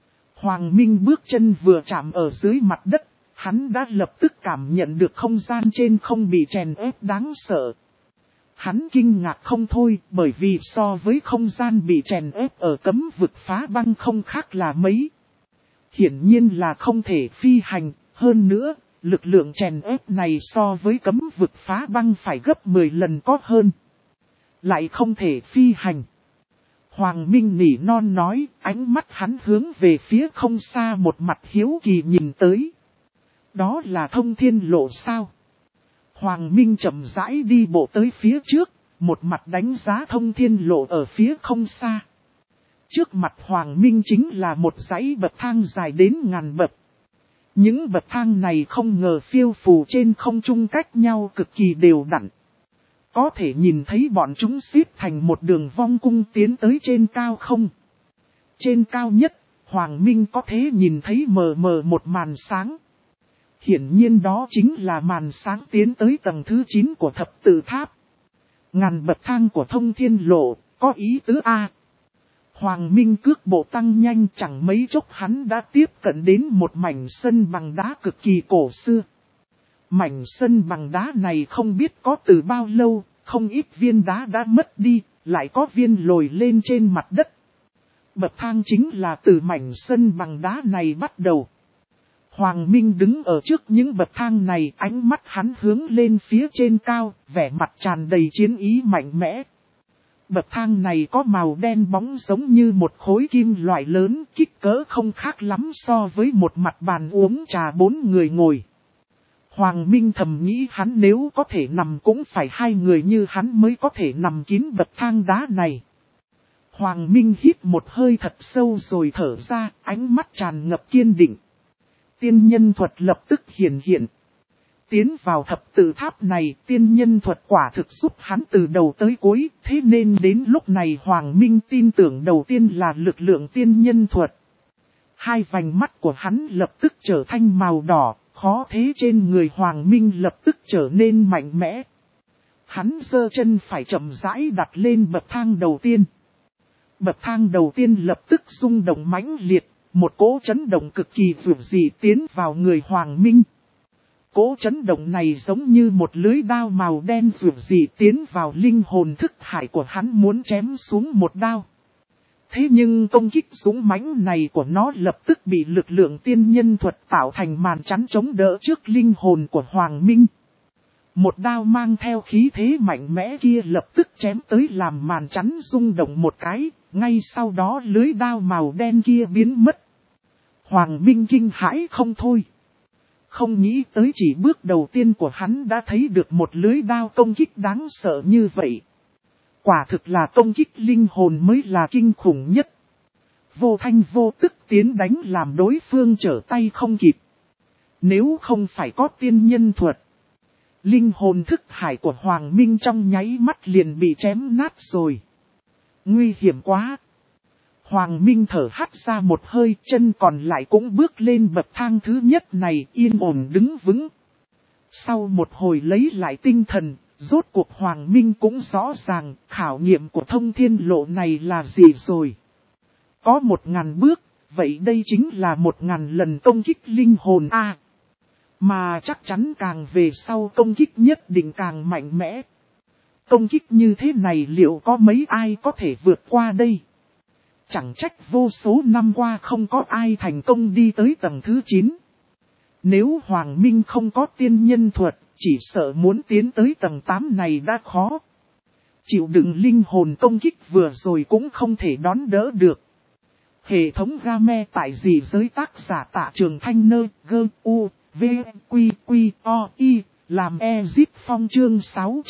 Hoàng Minh bước chân vừa chạm ở dưới mặt đất. Hắn đã lập tức cảm nhận được không gian trên không bị chèn ép đáng sợ. Hắn kinh ngạc không thôi bởi vì so với không gian bị chèn ép ở cấm vực phá băng không khác là mấy. Hiển nhiên là không thể phi hành, hơn nữa, lực lượng chèn ép này so với cấm vực phá băng phải gấp 10 lần có hơn. Lại không thể phi hành. Hoàng Minh nỉ non nói, ánh mắt hắn hướng về phía không xa một mặt hiếu kỳ nhìn tới. Đó là thông thiên lộ sao? Hoàng Minh chậm rãi đi bộ tới phía trước, một mặt đánh giá thông thiên lộ ở phía không xa. Trước mặt Hoàng Minh chính là một dãy bậc thang dài đến ngàn bậc. Những bậc thang này không ngờ phiêu phù trên không trung cách nhau cực kỳ đều đặn. Có thể nhìn thấy bọn chúng xếp thành một đường vong cung tiến tới trên cao không. Trên cao nhất, Hoàng Minh có thể nhìn thấy mờ mờ một màn sáng. Hiển nhiên đó chính là màn sáng tiến tới tầng thứ 9 của thập tự tháp. Ngàn bậc thang của thông thiên lộ, có ý tứ A. Hoàng Minh cước bộ tăng nhanh chẳng mấy chốc hắn đã tiếp cận đến một mảnh sân bằng đá cực kỳ cổ xưa. Mảnh sân bằng đá này không biết có từ bao lâu, không ít viên đá đã mất đi, lại có viên lồi lên trên mặt đất. Bậc thang chính là từ mảnh sân bằng đá này bắt đầu. Hoàng Minh đứng ở trước những bậc thang này, ánh mắt hắn hướng lên phía trên cao, vẻ mặt tràn đầy chiến ý mạnh mẽ. Bậc thang này có màu đen bóng giống như một khối kim loại lớn, kích cỡ không khác lắm so với một mặt bàn uống trà 4 người ngồi. Hoàng Minh thầm nghĩ hắn nếu có thể nằm cũng phải 2 người như hắn mới có thể nằm kín bậc thang đá này. Hoàng Minh hít một hơi thật sâu rồi thở ra, ánh mắt tràn ngập kiên định. Tiên nhân thuật lập tức hiện hiện. Tiến vào thập tự tháp này, tiên nhân thuật quả thực giúp hắn từ đầu tới cuối, thế nên đến lúc này Hoàng Minh tin tưởng đầu tiên là lực lượng tiên nhân thuật. Hai vành mắt của hắn lập tức trở thành màu đỏ, khó thế trên người Hoàng Minh lập tức trở nên mạnh mẽ. Hắn giơ chân phải chậm rãi đặt lên bậc thang đầu tiên. Bậc thang đầu tiên lập tức rung động mãnh liệt, một cỗ chấn động cực kỳ dữ dị tiến vào người Hoàng Minh. cỗ chấn động này giống như một lưới đao màu đen rượu dị tiến vào linh hồn thức hải của hắn muốn chém xuống một đao. Thế nhưng công kích dũng mãnh này của nó lập tức bị lực lượng tiên nhân thuật tạo thành màn chắn chống đỡ trước linh hồn của Hoàng Minh. Một đao mang theo khí thế mạnh mẽ kia lập tức chém tới làm màn chắn rung động một cái, ngay sau đó lưới đao màu đen kia biến mất. Hoàng Minh kinh hãi không thôi. Không nghĩ tới chỉ bước đầu tiên của hắn đã thấy được một lưới đao công kích đáng sợ như vậy. Quả thực là công kích linh hồn mới là kinh khủng nhất. Vô thanh vô tức tiến đánh làm đối phương trở tay không kịp. Nếu không phải có tiên nhân thuật, linh hồn thức hải của Hoàng Minh trong nháy mắt liền bị chém nát rồi. Nguy hiểm quá. Hoàng Minh thở hắt ra một hơi, chân còn lại cũng bước lên bậc thang thứ nhất này yên ổn đứng vững. Sau một hồi lấy lại tinh thần, rốt cuộc Hoàng Minh cũng rõ ràng khảo nghiệm của thông thiên lộ này là gì rồi. Có 1000 bước, vậy đây chính là 1000 lần công kích linh hồn A. Mà chắc chắn càng về sau công kích nhất định càng mạnh mẽ. Công kích như thế này liệu có mấy ai có thể vượt qua đây? Chẳng trách vô số năm qua không có ai thành công đi tới tầng thứ 9. Nếu Hoàng Minh không có tiên nhân thuật, chỉ sợ muốn tiến tới tầng 8 này đã khó. Chịu đựng linh hồn công kích vừa rồi cũng không thể đón đỡ được. Hệ thống game tại gì giới tác giả Tạ Trường Thanh Nơ gơ u v quy quy o i làm Ezip Phong chương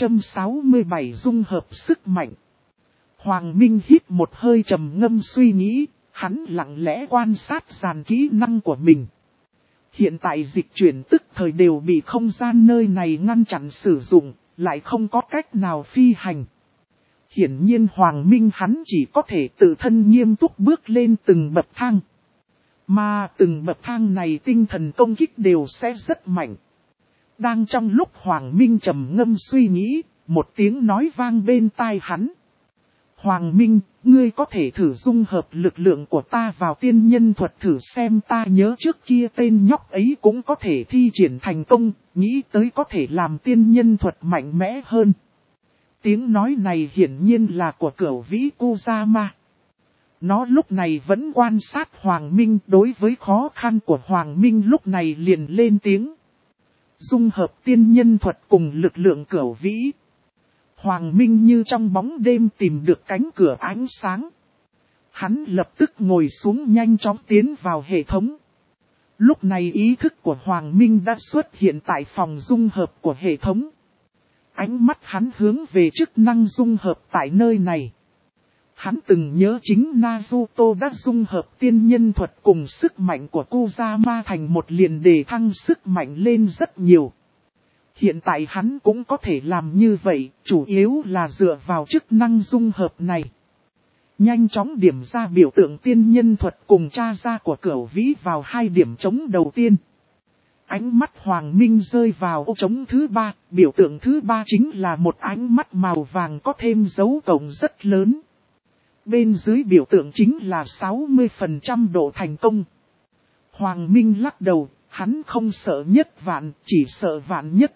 667 dung hợp sức mạnh. Hoàng Minh hít một hơi trầm ngâm suy nghĩ, hắn lặng lẽ quan sát dàn kỹ năng của mình. Hiện tại dịch chuyển tức thời đều bị không gian nơi này ngăn chặn sử dụng, lại không có cách nào phi hành. Hiển nhiên Hoàng Minh hắn chỉ có thể tự thân nghiêm túc bước lên từng bậc thang. Mà từng bậc thang này tinh thần công kích đều sẽ rất mạnh. Đang trong lúc Hoàng Minh trầm ngâm suy nghĩ, một tiếng nói vang bên tai hắn. Hoàng Minh, ngươi có thể thử dung hợp lực lượng của ta vào tiên nhân thuật thử xem, ta nhớ trước kia tên nhóc ấy cũng có thể thi triển thành công, nghĩ tới có thể làm tiên nhân thuật mạnh mẽ hơn. Tiếng nói này hiển nhiên là của Cửu Vĩ Kusama. Nó lúc này vẫn quan sát Hoàng Minh, đối với khó khăn của Hoàng Minh lúc này liền lên tiếng. Dung hợp tiên nhân thuật cùng lực lượng Cửu Vĩ. Hoàng Minh như trong bóng đêm tìm được cánh cửa ánh sáng. Hắn lập tức ngồi xuống nhanh chóng tiến vào hệ thống. Lúc này ý thức của Hoàng Minh đã xuất hiện tại phòng dung hợp của hệ thống. Ánh mắt hắn hướng về chức năng dung hợp tại nơi này. Hắn từng nhớ chính Naruto đã dung hợp tiên nhân thuật cùng sức mạnh của Kusama thành một liền để thăng sức mạnh lên rất nhiều. Hiện tại hắn cũng có thể làm như vậy, chủ yếu là dựa vào chức năng dung hợp này. Nhanh chóng điểm ra biểu tượng tiên nhân thuật cùng tra ra của Cửu Vĩ vào 2 điểm trống đầu tiên. Ánh mắt Hoàng Minh rơi vào ô trống thứ 3, biểu tượng thứ 3 chính là một ánh mắt màu vàng có thêm dấu cộng rất lớn. Bên dưới biểu tượng chính là 60% độ thành công. Hoàng Minh lắc đầu, hắn không sợ nhất vạn, chỉ sợ vạn nhất.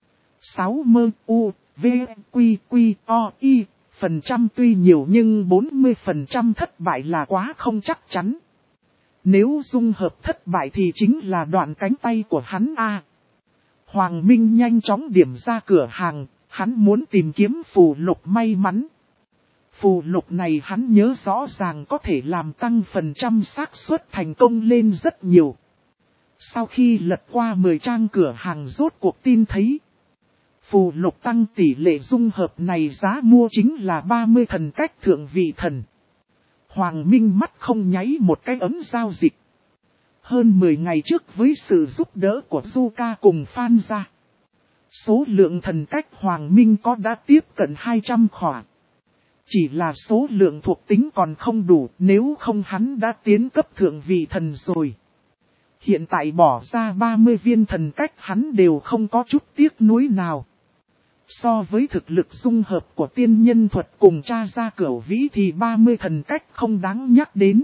60% tuy nhiều nhưng 40% thất bại là quá không chắc chắn. Nếu dung hợp thất bại thì chính là đoạn cánh tay của hắn a. Hoàng Minh nhanh chóng điểm ra cửa hàng, hắn muốn tìm kiếm phù lục may mắn. Phù lục này hắn nhớ rõ ràng có thể làm tăng phần trăm xác suất thành công lên rất nhiều. Sau khi lật qua 10 trang cửa hàng rốt cuộc tin thấy. Phù lục tăng tỷ lệ dung hợp này giá mua chính là 30 thần cách thượng vị thần. Hoàng Minh mắt không nháy một cái ấm giao dịch. Hơn 10 ngày trước với sự giúp đỡ của Zuka cùng Phan gia, số lượng thần cách Hoàng Minh có đã tiếp cận 200 khỏa. Chỉ là số lượng thuộc tính còn không đủ, nếu không hắn đã tiến cấp thượng vị thần rồi. Hiện tại bỏ ra 30 viên thần cách hắn đều không có chút tiếc nuối nào. So với thực lực dung hợp của tiên nhân thuật cùng tra ra Cửu Vĩ thì 30 thần cách không đáng nhắc đến.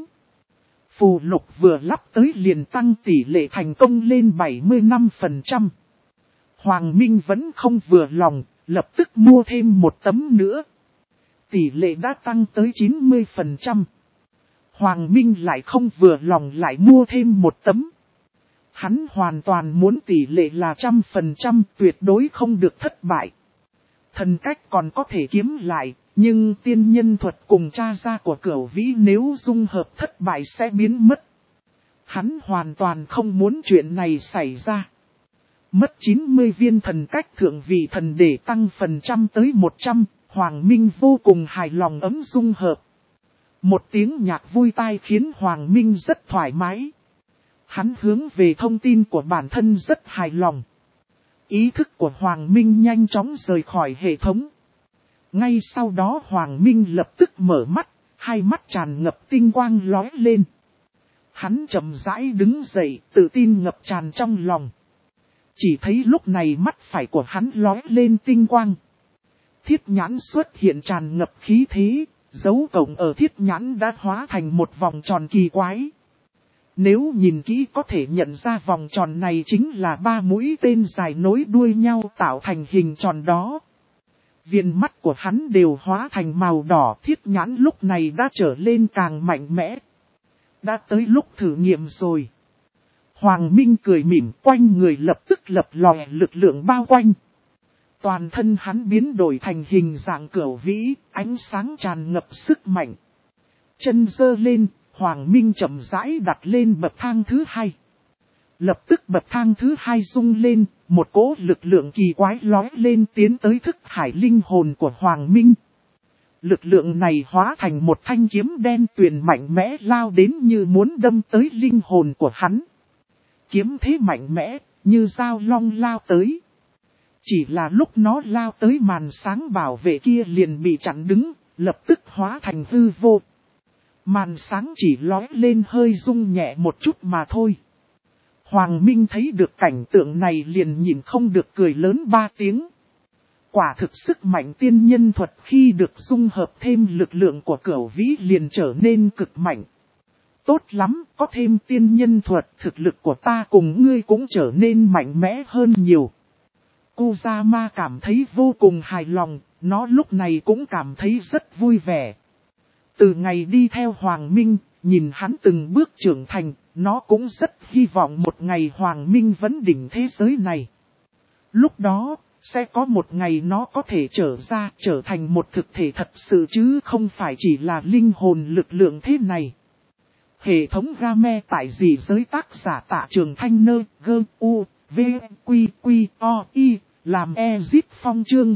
Phù lục vừa lắp tới liền tăng tỷ lệ thành công lên 75%. Hoàng Minh vẫn không vừa lòng, lập tức mua thêm một tấm nữa. Tỷ lệ đã tăng tới 90%. Hoàng Minh lại không vừa lòng lại mua thêm một tấm. Hắn hoàn toàn muốn tỷ lệ là 100%, tuyệt đối không được thất bại. Thần cách còn có thể kiếm lại, nhưng tiên nhân thuật cùng cha gia của Cửu Vĩ nếu dung hợp thất bại sẽ biến mất. Hắn hoàn toàn không muốn chuyện này xảy ra. Mất 90 viên thần cách thượng vị thần để tăng phần trăm tới 100, Hoàng Minh vô cùng hài lòng ấm dung hợp. Một tiếng nhạc vui tai khiến Hoàng Minh rất thoải mái. Hắn hướng về thông tin của bản thân rất hài lòng. Ý thức của Hoàng Minh nhanh chóng rời khỏi hệ thống. Ngay sau đó Hoàng Minh lập tức mở mắt, hai mắt tràn ngập tinh quang lóe lên. Hắn chậm rãi đứng dậy, tự tin ngập tràn trong lòng. Chỉ thấy lúc này mắt phải của hắn lóe lên tinh quang. Thiết nhãn xuất hiện tràn ngập khí thế, dấu cộng ở thiết nhãn đã hóa thành một vòng tròn kỳ quái. Nếu nhìn kỹ có thể nhận ra vòng tròn này chính là 3 mũi tên dài nối đuôi nhau tạo thành hình tròn đó. Viền mắt của hắn đều hóa thành màu đỏ, thiết nhãn lúc này đã trở lên càng mạnh mẽ. Đã tới lúc thử nghiệm rồi. Hoàng Minh cười mỉm, quanh người lập tức lập lòe lực lượng bao quanh. Toàn thân hắn biến đổi thành hình dạng Cửu Vĩ, ánh sáng tràn ngập sức mạnh. Chân giơ lên, Hoàng Minh chậm rãi đặt lên bậc thang thứ hai. Lập tức bậc thang thứ hai rung lên, một cỗ lực lượng kỳ quái lói lên tiến tới thức hải linh hồn của Hoàng Minh. Lực lượng này hóa thành một thanh kiếm đen tuyền mạnh mẽ lao đến như muốn đâm tới linh hồn của hắn. Kiếm thế mạnh mẽ, như dao long lao tới. Chỉ là lúc nó lao tới màn sáng bảo vệ kia liền bị chặn đứng, lập tức hóa thành hư vô. Màn sáng chỉ lói lên hơi rung nhẹ một chút mà thôi. Hoàng Minh thấy được cảnh tượng này liền nhìn không được cười lớn 3 tiếng. Quả thực sức mạnh tiên nhân thuật khi được dung hợp thêm lực lượng của Cửu Vĩ liền trở nên cực mạnh. Tốt lắm, có thêm tiên nhân thuật, thực lực của ta cùng ngươi cũng trở nên mạnh mẽ hơn nhiều. Kusama cảm thấy vô cùng hài lòng, nó lúc này cũng cảm thấy rất vui vẻ. Từ ngày đi theo Hoàng Minh, nhìn hắn từng bước trưởng thành, nó cũng rất hy vọng một ngày Hoàng Minh vấn đỉnh thế giới này. Lúc đó, sẽ có một ngày nó có thể trở thành một thực thể thật sự chứ không phải chỉ là linh hồn lực lượng thế này. Hệ thống game tại gì giới tác giả Tạ Trường Thanh Nơ, Gơ, U, V, Quy, Quy, O, I, làm Ezip Phong chương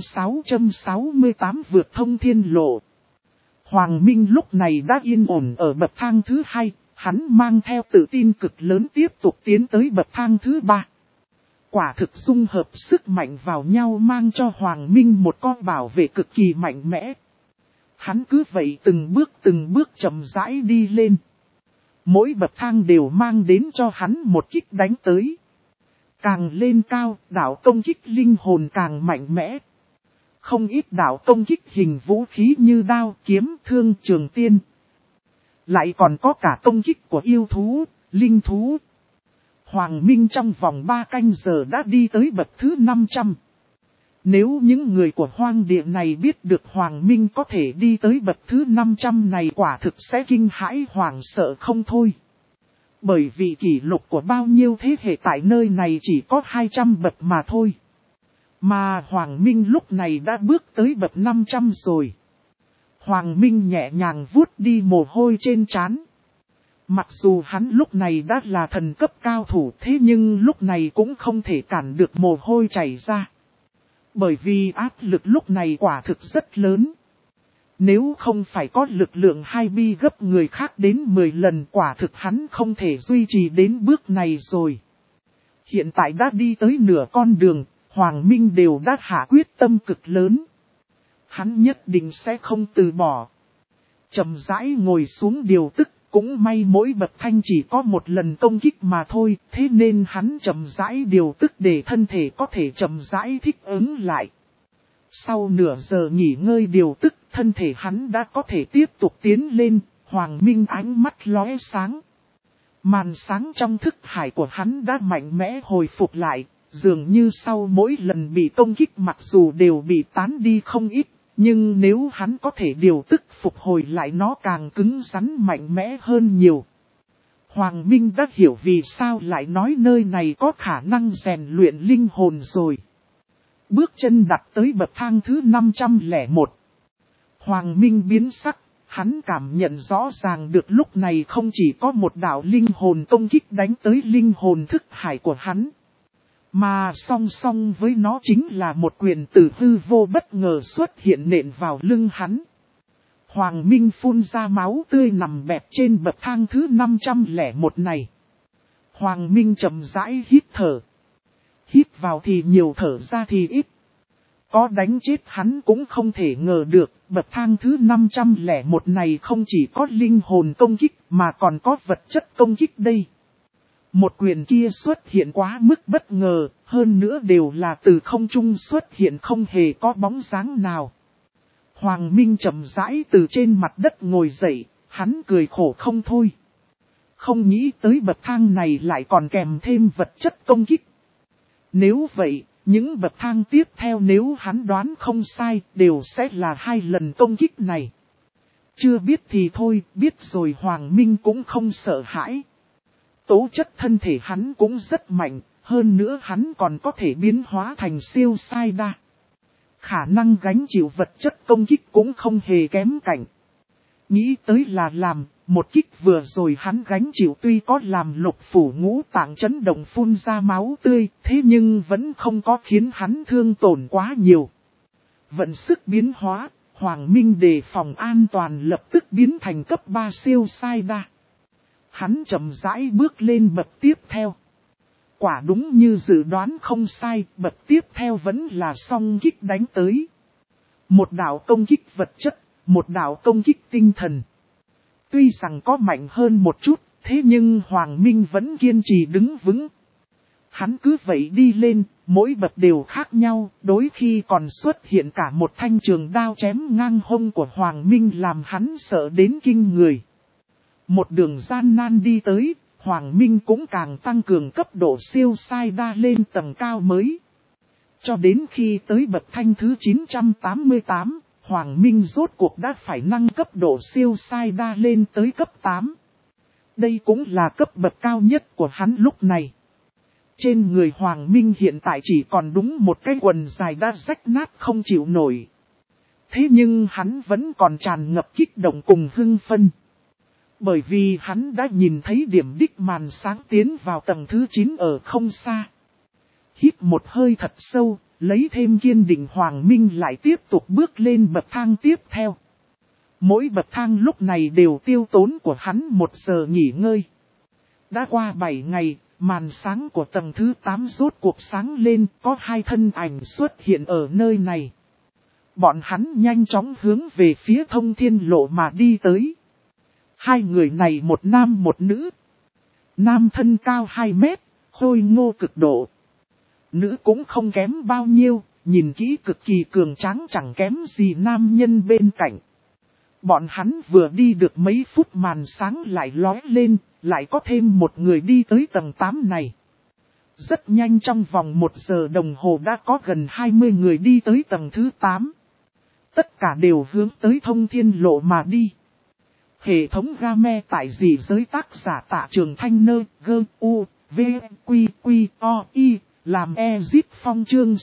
668 vượt thông thiên lộ. Hoàng Minh lúc này đã yên ổn ở bậc thang thứ 2, hắn mang theo tự tin cực lớn tiếp tục tiến tới bậc thang thứ 3. Quả thực dung hợp sức mạnh vào nhau mang cho Hoàng Minh một con bảo vệ cực kỳ mạnh mẽ. Hắn cứ vậy từng bước chậm rãi đi lên. Mỗi bậc thang đều mang đến cho hắn một kích đánh tới. Càng lên cao, đạo công kích linh hồn càng mạnh mẽ. Không ít đạo công kích hình vũ khí như đao, kiếm, thương, trường tiên. Lại còn có cả công kích của yêu thú, linh thú. Hoàng Minh trong vòng 3 canh giờ đã đi tới bậc thứ 500. Nếu những người của hoang địa này biết được Hoàng Minh có thể đi tới bậc thứ 500 này quả thực sẽ kinh hãi hoảng sợ không thôi. Bởi vì kỷ lục của bao nhiêu thế hệ tại nơi này chỉ có 200 bậc mà thôi. Mà Hoàng Minh lúc này đã bước tới bậc 500 rồi. Hoàng Minh nhẹ nhàng vuốt đi mồ hôi trên trán. Mặc dù hắn lúc này đã là thần cấp cao thủ thế nhưng lúc này cũng không thể cản được mồ hôi chảy ra. Bởi vì áp lực lúc này quả thực rất lớn. Nếu không phải có lực lượng 2 bi gấp người khác đến 10 lần quả thực hắn không thể duy trì đến bước này rồi. Hiện tại đã đi tới nửa con đường, Hoàng Minh đều đã hạ quyết tâm cực lớn. Hắn nhất định sẽ không từ bỏ. Chậm rãi ngồi xuống điều tức, cũng may mỗi bậc thanh chỉ có một lần công kích mà thôi, thế nên hắn chậm rãi điều tức để thân thể có thể chậm rãi thích ứng lại. Sau nửa giờ nghỉ ngơi điều tức, thân thể hắn đã có thể tiếp tục tiến lên, Hoàng Minh ánh mắt lóe sáng. Màn sáng trong thức hải của hắn đã mạnh mẽ hồi phục lại, Dường như sau mỗi lần bị công kích mặc dù đều bị tán đi không ít, nhưng nếu hắn có thể điều tức phục hồi lại nó càng cứng rắn mạnh mẽ hơn nhiều. Hoàng Minh đã hiểu vì sao lại nói nơi này có khả năng rèn luyện linh hồn rồi. Bước chân đặt tới bậc thang thứ 501. Hoàng Minh biến sắc, hắn cảm nhận rõ ràng được lúc này không chỉ có một đạo linh hồn công kích đánh tới linh hồn thức hải của hắn. Mà song song với nó chính là một quyền từ hư vô bất ngờ xuất hiện nện vào lưng hắn. Hoàng Minh phun ra máu tươi nằm bẹp trên bậc thang thứ 501 này. Hoàng Minh chậm rãi hít thở. Hít vào thì nhiều, thở ra thì ít. Có đánh chết hắn cũng không thể ngờ được, bậc thang thứ 501 này không chỉ có linh hồn công kích mà còn có vật chất công kích đây. Một quyền kia xuất hiện quá mức bất ngờ, hơn nữa đều là từ không trung xuất hiện không hề có bóng dáng nào. Hoàng Minh chậm rãi từ trên mặt đất ngồi dậy, hắn cười khổ không thôi. Không nghĩ tới bậc thang này lại còn kèm thêm vật chất công kích. Nếu vậy, những bậc thang tiếp theo nếu hắn đoán không sai đều sẽ là 2 lần công kích này. Chưa biết thì thôi, biết rồi. Hoàng Minh cũng không sợ hãi. Tố chất thân thể hắn cũng rất mạnh, hơn nữa hắn còn có thể biến hóa thành siêu sai đa. Khả năng gánh chịu vật chất công kích cũng không hề kém cạnh. Nghĩ tới là làm, một kích vừa rồi hắn gánh chịu tuy có làm lục phủ ngũ tạng chấn động phun ra máu tươi, thế nhưng vẫn không có khiến hắn thương tổn quá nhiều. Vận sức biến hóa, Hoàng Minh đề phòng an toàn lập tức biến thành cấp 3 siêu sai đa. Hắn chậm rãi bước lên bậc tiếp theo. Quả đúng như dự đoán không sai, bậc tiếp theo vẫn là song kích đánh tới. Một đạo công kích vật chất, một đạo công kích tinh thần. Tuy rằng có mạnh hơn một chút, thế nhưng Hoàng Minh vẫn kiên trì đứng vững. Hắn cứ vậy đi lên, mỗi bậc đều khác nhau, đôi khi còn xuất hiện cả một thanh trường đao chém ngang hông của Hoàng Minh làm hắn sợ đến kinh người. Một đường gian nan đi tới, Hoàng Minh cũng càng tăng cường cấp độ siêu sai đa lên tầng cao mới. Cho đến khi tới bậc thanh thứ 988, Hoàng Minh rốt cuộc đã phải nâng cấp độ siêu sai đa lên tới cấp 8. Đây cũng là cấp bậc cao nhất của hắn lúc này. Trên người Hoàng Minh hiện tại chỉ còn đúng một cái quần dài đã rách nát không chịu nổi. Thế nhưng hắn vẫn còn tràn ngập kích động cùng hưng phấn. Bởi vì hắn đã nhìn thấy điểm đích màn sáng tiến vào tầng thứ 9 ở không xa. Hít một hơi thật sâu, lấy thêm kiên định, Hoàng Minh lại tiếp tục bước lên bậc thang tiếp theo. Mỗi bậc thang lúc này đều tiêu tốn của hắn 1 giờ nghỉ ngơi. Đã qua 7 ngày, màn sáng của tầng thứ 8 rốt cuộc sáng lên, có 2 thân ảnh xuất hiện ở nơi này. Bọn hắn nhanh chóng hướng về phía thông thiên lộ mà đi tới. 2 người này một nam một nữ. Nam thân cao 2 mét, khôi ngô cực độ. Nữ cũng không kém bao nhiêu, nhìn kỹ cực kỳ cường tráng chẳng kém gì nam nhân bên cạnh. Bọn hắn vừa đi được mấy phút màn sáng lại lóe lên, lại có thêm một người đi tới tầng 8 này. Rất nhanh trong vòng 1 giờ đồng hồ đã có gần 20 người đi tới tầng thứ 8. Tất cả đều hướng tới thông thiên lộ mà đi. Hệ thống game tại dị giới tác giả Tạ Trường Thanh Nơ, gơ, u, v, quy, quy, o, i, làm Ezip Phong chương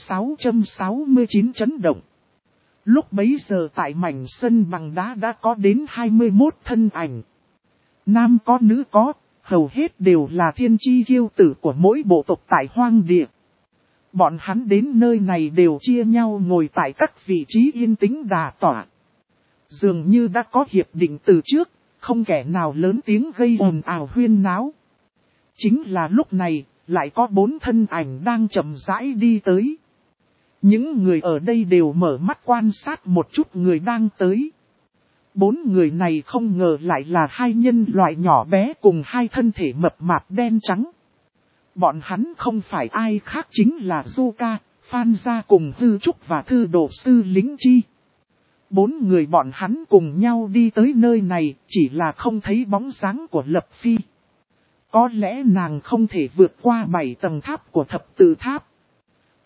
669 chấn động. Lúc bấy giờ tại mảnh sân bằng đá đã có đến 21 thân ảnh. Nam có nữ có, hầu hết đều là thiên chi kiêu tử của mỗi bộ tộc tại hoang địa. Bọn hắn đến nơi này đều chia nhau ngồi tại các vị trí yên tĩnh đà tỏa. Dường như đã có hiệp định từ trước, không kẻ nào lớn tiếng gây ồn ào huyên náo. Chính là lúc này, lại có 4 thân ảnh đang chậm rãi đi tới. Những người ở đây đều mở mắt quan sát một chút người đang tới. 4 người này không ngờ lại là 2 nhân loại nhỏ bé cùng 2 thân thể mập mạp đen trắng. Bọn hắn không phải ai khác chính là Zuka, Phan Gia cùng Hư Trúc và Thư Độ Sư Lính Chi. 4 người bọn hắn cùng nhau đi tới nơi này, chỉ là không thấy bóng dáng của Lập Phi. Có lẽ nàng không thể vượt qua 7 tầng tháp của thập tự tháp,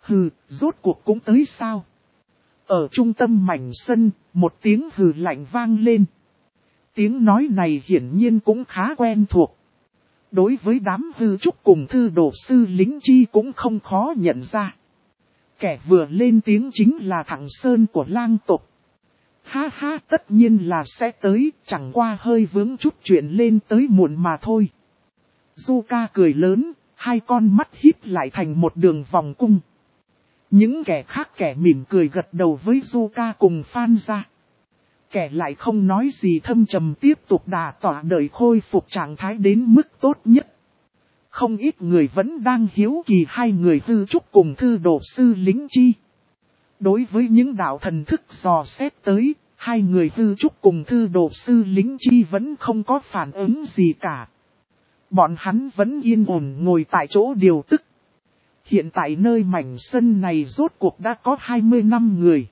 Hừ, rốt cuộc cũng tới sao? Ở trung tâm mảnh sân, một tiếng hừ lạnh vang lên. Tiếng nói này hiển nhiên cũng khá quen thuộc. Đối với đám hư trúc cùng thư đồ sư lính chi cũng không khó nhận ra. Kẻ vừa lên tiếng chính là thằng Sơn của lang tộc. Ha ha, tất nhiên là sẽ tới, chẳng qua hơi vướng chút chuyện lên tới muộn mà thôi. Zuka cười lớn, hai con mắt híp lại thành một đường vòng cung. Những kẻ khác kẻ mỉm cười gật đầu với Zuka cùng Phan ra. Kẻ lại không nói gì thâm trầm tiếp tục đà tỏa đợi khôi phục trạng thái đến mức tốt nhất. Không ít người vẫn đang hiếu kỳ hai người hư trúc cùng thư đồ sư lính chi. Đối với những đạo thần thức dò xét tới, hai người hư trúc cùng thư đồ sư lính chi vẫn không có phản ứng gì cả. Bọn hắn vẫn yên ổn ngồi tại chỗ điều tức. Hiện tại nơi mảnh sân này rốt cuộc đã có 20 năm người.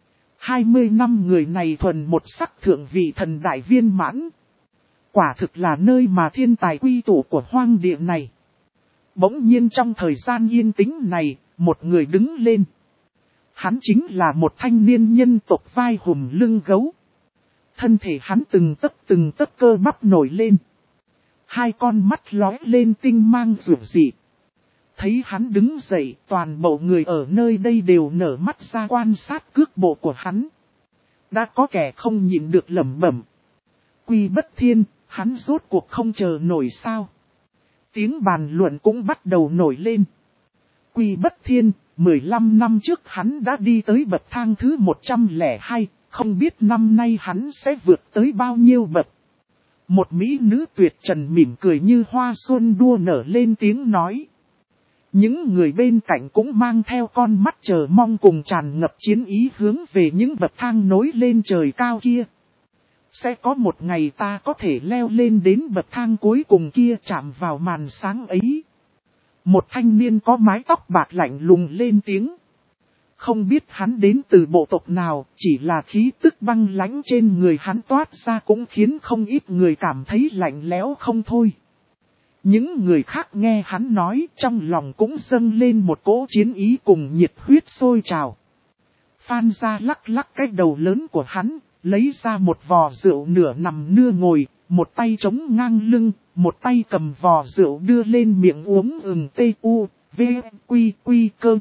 20 năm người này thuần một sắc thượng vị thần đại viên mãn. Quả thực là nơi mà thiên tài quy tụ của hoang địa này. Bỗng nhiên trong thời gian yên tĩnh này, một người đứng lên. Hắn chính là một thanh niên nhân tộc vai hùm lưng gấu. Thân thể hắn từng tấc cơ bắp nổi lên. Hai con mắt lóe lên tinh mang rực rỡ. Thấy hắn đứng dậy, toàn bộ người ở nơi đây đều nở mắt ra quan sát cước bộ của hắn. Đã có kẻ không nhịn được lẩm bẩm. Quy Bất Thiên, hắn rốt cuộc không chờ nổi sao. Tiếng bàn luận cũng bắt đầu nổi lên. Quy Bất Thiên, 15 năm trước hắn đã đi tới bậc thang thứ 102, không biết năm nay hắn sẽ vượt tới bao nhiêu bậc. Một mỹ nữ tuyệt trần mỉm cười như hoa xuân đua nở lên tiếng nói. Những người bên cạnh cũng mang theo con mắt chờ mong cùng tràn ngập chiến ý hướng về những bậc thang nối lên trời cao kia. Sẽ có một ngày ta có thể leo lên đến bậc thang cuối cùng kia chạm vào màn sáng ấy. Một thanh niên có mái tóc bạc lạnh lùng lên tiếng. Không biết hắn đến từ bộ tộc nào, chỉ là khí tức băng lãnh trên người hắn toát ra cũng khiến không ít người cảm thấy lạnh lẽo không thôi. Những người khác nghe hắn nói trong lòng cũng dâng lên một cỗ chiến ý cùng nhiệt huyết sôi trào. Phan ra lắc lắc cái đầu lớn của hắn, lấy ra một vò rượu nửa nằm nưa ngồi, một tay chống ngang lưng, một tay cầm vò rượu đưa lên miệng uống T-U-V-Quy-Quy cơ.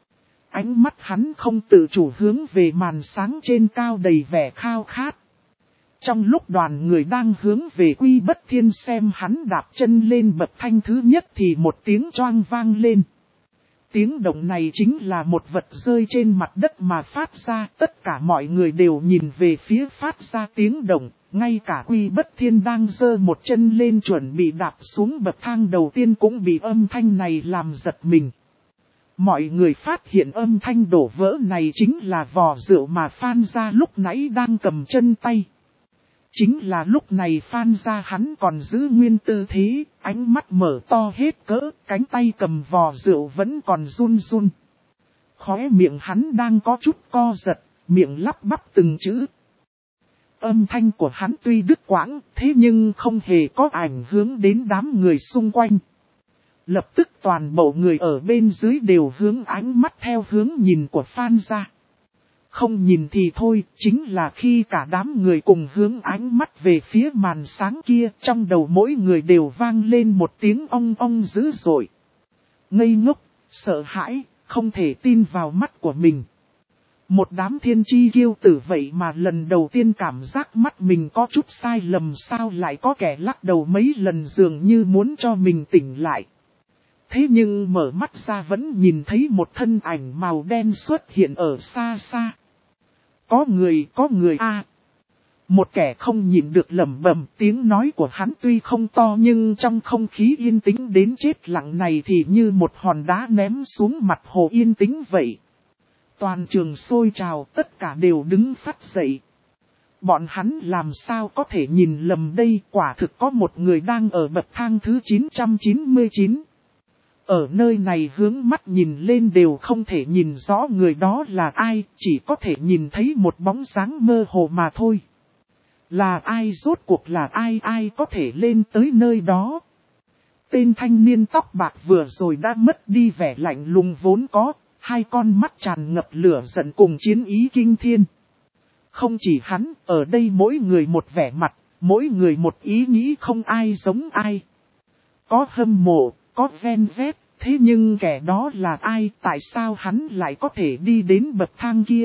Ánh mắt hắn không tự chủ hướng về màn sáng trên cao đầy vẻ khao khát. Trong lúc đoàn người đang hướng về Quy Bất Thiên xem hắn đạp chân lên bậc thang thứ nhất thì một tiếng choang vang lên. Tiếng động này chính là một vật rơi trên mặt đất mà phát ra. Tất cả mọi người đều nhìn về phía phát ra tiếng động. Ngay cả Quy Bất Thiên đang giơ một chân lên chuẩn bị đạp xuống bậc thang đầu tiên cũng bị âm thanh này làm giật mình. Mọi người phát hiện âm thanh đổ vỡ này chính là vò rượu mà Phan ra lúc nãy đang cầm chân tay. Chính là lúc này Phan ra hắn còn giữ nguyên tư thế, ánh mắt mở to hết cỡ, cánh tay cầm vò rượu vẫn còn run run. Khóe miệng hắn đang có chút co giật, miệng lắp bắp từng chữ. Âm thanh của hắn tuy đứt quãng, thế nhưng không hề có ảnh hưởng đến đám người xung quanh. Lập tức toàn bộ người ở bên dưới đều hướng ánh mắt theo hướng nhìn của Phan ra. Không nhìn thì thôi, chính là khi cả đám người cùng hướng ánh mắt về phía màn sáng kia, trong đầu mỗi người đều vang lên một tiếng ong ong dữ dội. Ngây ngốc, sợ hãi, không thể tin vào mắt của mình. Một đám thiên chi kiêu tử vậy mà lần đầu tiên cảm giác mắt mình có chút sai lầm, sao lại có kẻ lắc đầu mấy lần dường như muốn cho mình tỉnh lại. Thế nhưng mở mắt ra vẫn nhìn thấy một thân ảnh màu đen xuất hiện ở xa xa. Có người a. Một kẻ không nhịn được lẩm bẩm, tiếng nói của hắn tuy không to nhưng trong không khí yên tĩnh đến chết lặng này thì như một hòn đá ném xuống mặt hồ yên tĩnh vậy. Toàn trường sôi trào, tất cả đều đứng phát dậy. Bọn hắn làm sao có thể nhìn lầm đây, quả thực có một người đang ở bậc thang thứ 999. Ở nơi này hướng mắt nhìn lên đều không thể nhìn rõ người đó là ai, chỉ có thể nhìn thấy một bóng dáng mơ hồ mà thôi. Là ai, rốt cuộc là ai có thể lên tới nơi đó? Tên thanh niên tóc bạc vừa rồi đã mất đi vẻ lạnh lùng vốn có, Hai con mắt tràn ngập lửa giận cùng chiến ý kinh thiên. Không chỉ hắn, ở đây mỗi người một vẻ mặt, mỗi người một ý nghĩ không ai giống ai. Có hâm mộ, có ghen ghét, thế nhưng kẻ đó là ai, tại sao hắn lại có thể đi đến bậc thang kia?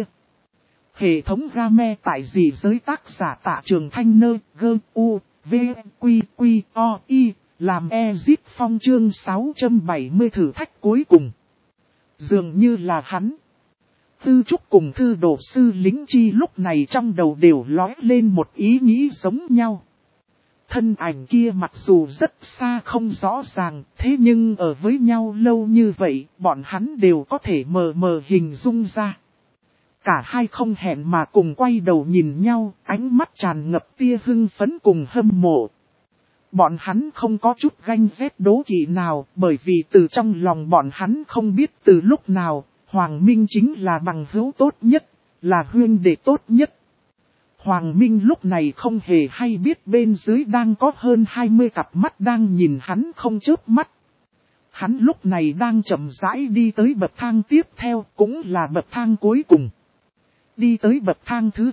Hệ thống game tại gì giới tác giả Tạ Trường Thanh Nơ, gơ, u, v, quy, quy, o, y, làm Ezip Phong chương 670 thử thách cuối cùng. Dường như là hắn. Tư Trúc cùng thư đồ sư lính chi lúc này trong đầu đều lóe lên một ý nghĩ giống nhau. Thân ảnh kia mặc dù rất xa không rõ ràng, thế nhưng ở với nhau lâu như vậy, bọn hắn đều có thể mờ mờ hình dung ra. Cả hai không hẹn mà cùng quay đầu nhìn nhau, ánh mắt tràn ngập tia hưng phấn cùng hâm mộ. Bọn hắn không có chút ganh ghét đố kỵ nào, bởi vì từ trong lòng bọn hắn không biết từ lúc nào, Hoàng Minh chính là bằng hữu tốt nhất, là huynh đệ tốt nhất. Hoàng Minh lúc này không hề hay biết bên dưới đang có hơn 20 cặp mắt đang nhìn hắn không chớp mắt. Hắn lúc này đang chậm rãi đi tới bậc thang tiếp theo, cũng là bậc thang cuối cùng. Đi tới bậc thang thứ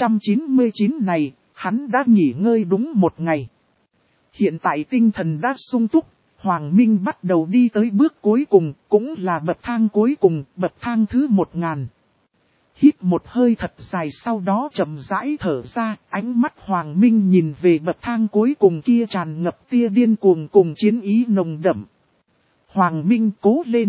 999 này, hắn đã nghỉ ngơi đúng một ngày. Hiện tại tinh thần đã sung túc, Hoàng Minh bắt đầu đi tới bước cuối cùng, cũng là bậc thang cuối cùng, bậc thang thứ 1000. Hít một hơi thật dài sau đó chậm rãi thở ra, ánh mắt Hoàng Minh nhìn về bậc thang cuối cùng kia tràn ngập tia điên cuồng cùng chiến ý nồng đậm. Hoàng Minh cố lên.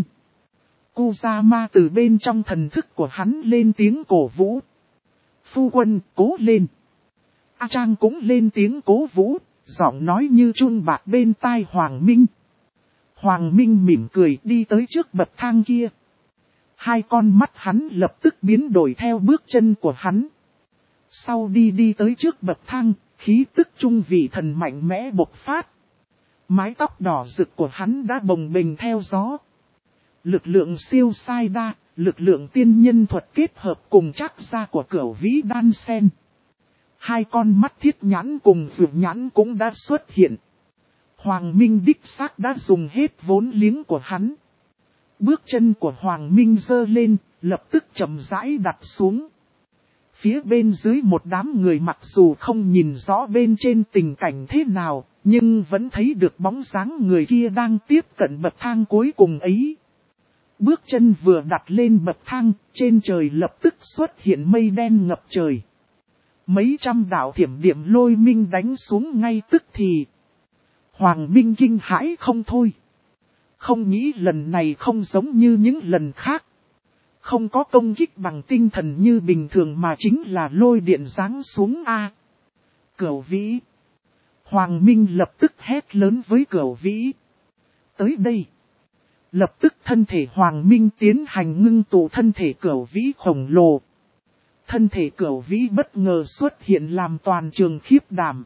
Kusama từ bên trong thần thức của hắn lên tiếng cổ vũ. Phu quân cố lên. A Trang cũng lên tiếng cố vũ, giọng nói như chun bạc bên tai Hoàng Minh. Hoàng Minh mỉm cười đi tới trước bậc thang kia. Hai con mắt hắn lập tức biến đổi theo bước chân của hắn. Sau đi tới trước bậc thang, khí tức trung vị thần mạnh mẽ bộc phát. Mái tóc đỏ rực của hắn đã bồng bềnh theo gió. Lực lượng siêu sai đa, lực lượng tiên nhân thuật kết hợp cùng chắc ra của Cửu Vĩ đan sen. Hai con mắt thiết nhãn cùng vượt nhãn cũng đã xuất hiện. Hoàng Minh đích xác đã dùng hết vốn liếng của hắn. Bước chân của Hoàng Minh giơ lên, lập tức chậm rãi đặt xuống. Phía bên dưới một đám người mặc dù không nhìn rõ bên trên tình cảnh thế nào, nhưng vẫn thấy được bóng dáng người kia đang tiếp cận bậc thang cuối cùng ấy. Bước chân vừa đặt lên bậc thang, trên trời lập tức xuất hiện mây đen ngập trời. Mấy trăm đạo thiểm điểm lôi minh đánh xuống ngay tức thì. Hoàng Minh kinh hãi không thôi. Không nghĩ lần này không giống như những lần khác. Không có công kích bằng tinh thần như bình thường mà chính là lôi điện giáng xuống a. Cửu Vĩ. Hoàng Minh lập tức hét lớn với Cửu Vĩ. Tới đây. Lập tức thân thể Hoàng Minh tiến hành ngưng tụ thân thể Cửu Vĩ khổng lồ. Thân thể Cửu Vĩ bất ngờ xuất hiện làm toàn trường khiếp đảm.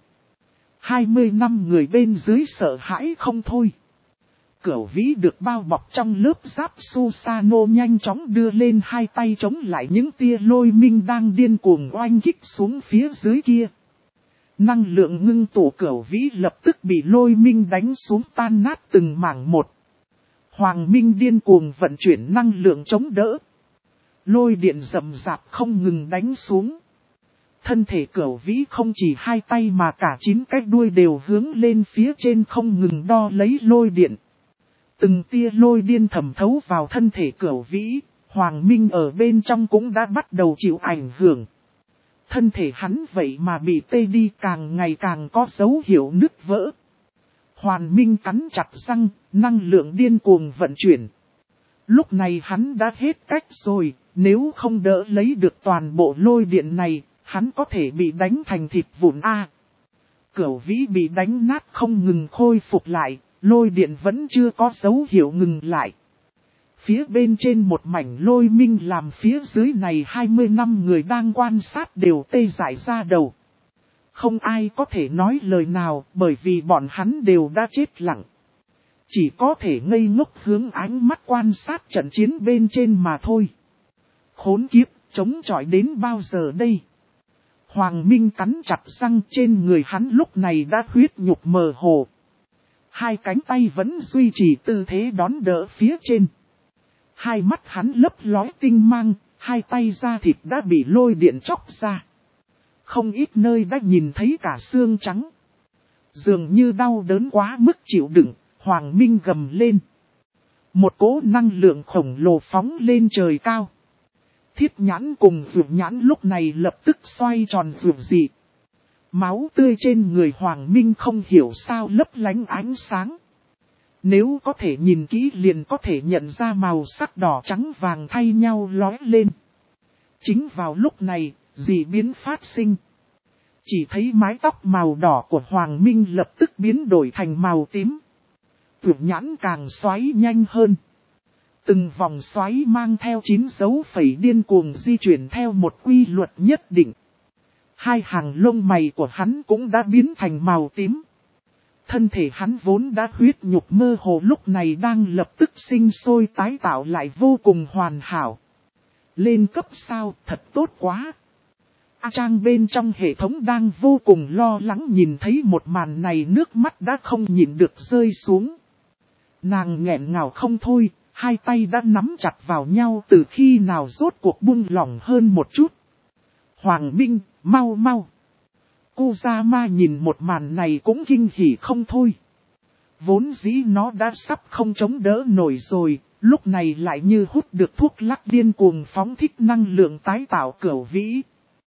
20 năm người bên dưới sợ hãi không thôi. Cửu Vĩ được bao bọc trong lớp giáp Susano nhanh chóng đưa lên hai tay chống lại những tia lôi minh đang điên cuồng oanh kích xuống phía dưới kia. Năng lượng ngưng tụ Cửu Vĩ lập tức bị lôi minh đánh xuống tan nát từng mảng một. Hoàng Minh điên cuồng vận chuyển năng lượng chống đỡ. Lôi điện rầm rạp không ngừng đánh xuống. Thân thể Cửu Vĩ không chỉ hai tay mà cả 9 cái đuôi đều hướng lên phía trên không ngừng đo lấy lôi điện. Từng tia lôi điên thẩm thấu vào thân thể Cửu Vĩ, Hoàng Minh ở bên trong cũng đã bắt đầu chịu ảnh hưởng. Thân thể hắn vậy mà bị tê đi càng ngày càng có dấu hiệu nứt vỡ. Hoàng Minh cắn chặt răng, năng lượng điên cuồng vận chuyển. Lúc này hắn đã hết cách rồi, nếu không đỡ lấy được toàn bộ lôi điện này, hắn có thể bị đánh thành thịt vụn a. Cửu Vĩ bị đánh nát không ngừng khôi phục lại, lôi điện vẫn chưa có dấu hiệu ngừng lại. Phía bên trên một mảnh lôi minh làm phía dưới này 20 năm người đang quan sát đều tê dại ra đầu. Không ai có thể nói lời nào bởi vì bọn hắn đều đã chết lặng. Chỉ có thể ngây ngốc hướng ánh mắt quan sát trận chiến bên trên mà thôi. Khốn kiếp, chống chọi đến bao giờ đây? Hoàng Minh cắn chặt răng, trên người hắn lúc này đã huyết nhục mờ hồ. Hai cánh tay vẫn duy trì tư thế đón đỡ phía trên. Hai mắt hắn lấp lóe tinh mang, hai tay da thịt đã bị lôi điện chóc ra. Không ít nơi đã nhìn thấy cả xương trắng. Dường như đau đớn quá mức chịu đựng, Hoàng Minh gầm lên. Một cỗ năng lượng khổng lồ phóng lên trời cao. Thiết nhãn cùng Dược nhãn lúc này lập tức xoay tròn dược dị. Máu tươi trên người Hoàng Minh không hiểu sao lấp lánh ánh sáng. Nếu có thể nhìn kỹ liền có thể nhận ra màu sắc đỏ trắng vàng thay nhau lóe lên. Chính vào lúc này, dị biến phát sinh. Chỉ thấy mái tóc màu đỏ của Hoàng Minh lập tức biến đổi thành màu tím. Dược nhãn càng xoáy nhanh hơn. Từng vòng xoáy mang theo 9 dấu phẩy điên cuồng di chuyển theo một quy luật nhất định. Hai hàng lông mày của hắn cũng đã biến thành màu tím. Thân thể hắn vốn đã huyết nhục mơ hồ lúc này đang lập tức sinh sôi tái tạo lại vô cùng hoàn hảo. Lên cấp sao, thật tốt quá. A Trang bên trong hệ thống đang vô cùng lo lắng nhìn thấy một màn này, nước mắt đã không nhịn được rơi xuống. Nàng nghẹn ngào không thôi, hai tay đã nắm chặt vào nhau từ khi nào rốt cuộc buông lỏng hơn một chút. Hoàng Minh, mau mau. Kusama nhìn một màn này cũng kinh hỉ không thôi. Vốn dĩ nó đã sắp không chống đỡ nổi rồi, lúc này lại như hút được thuốc lắc điên cuồng phóng thích năng lượng tái tạo cửu vĩ.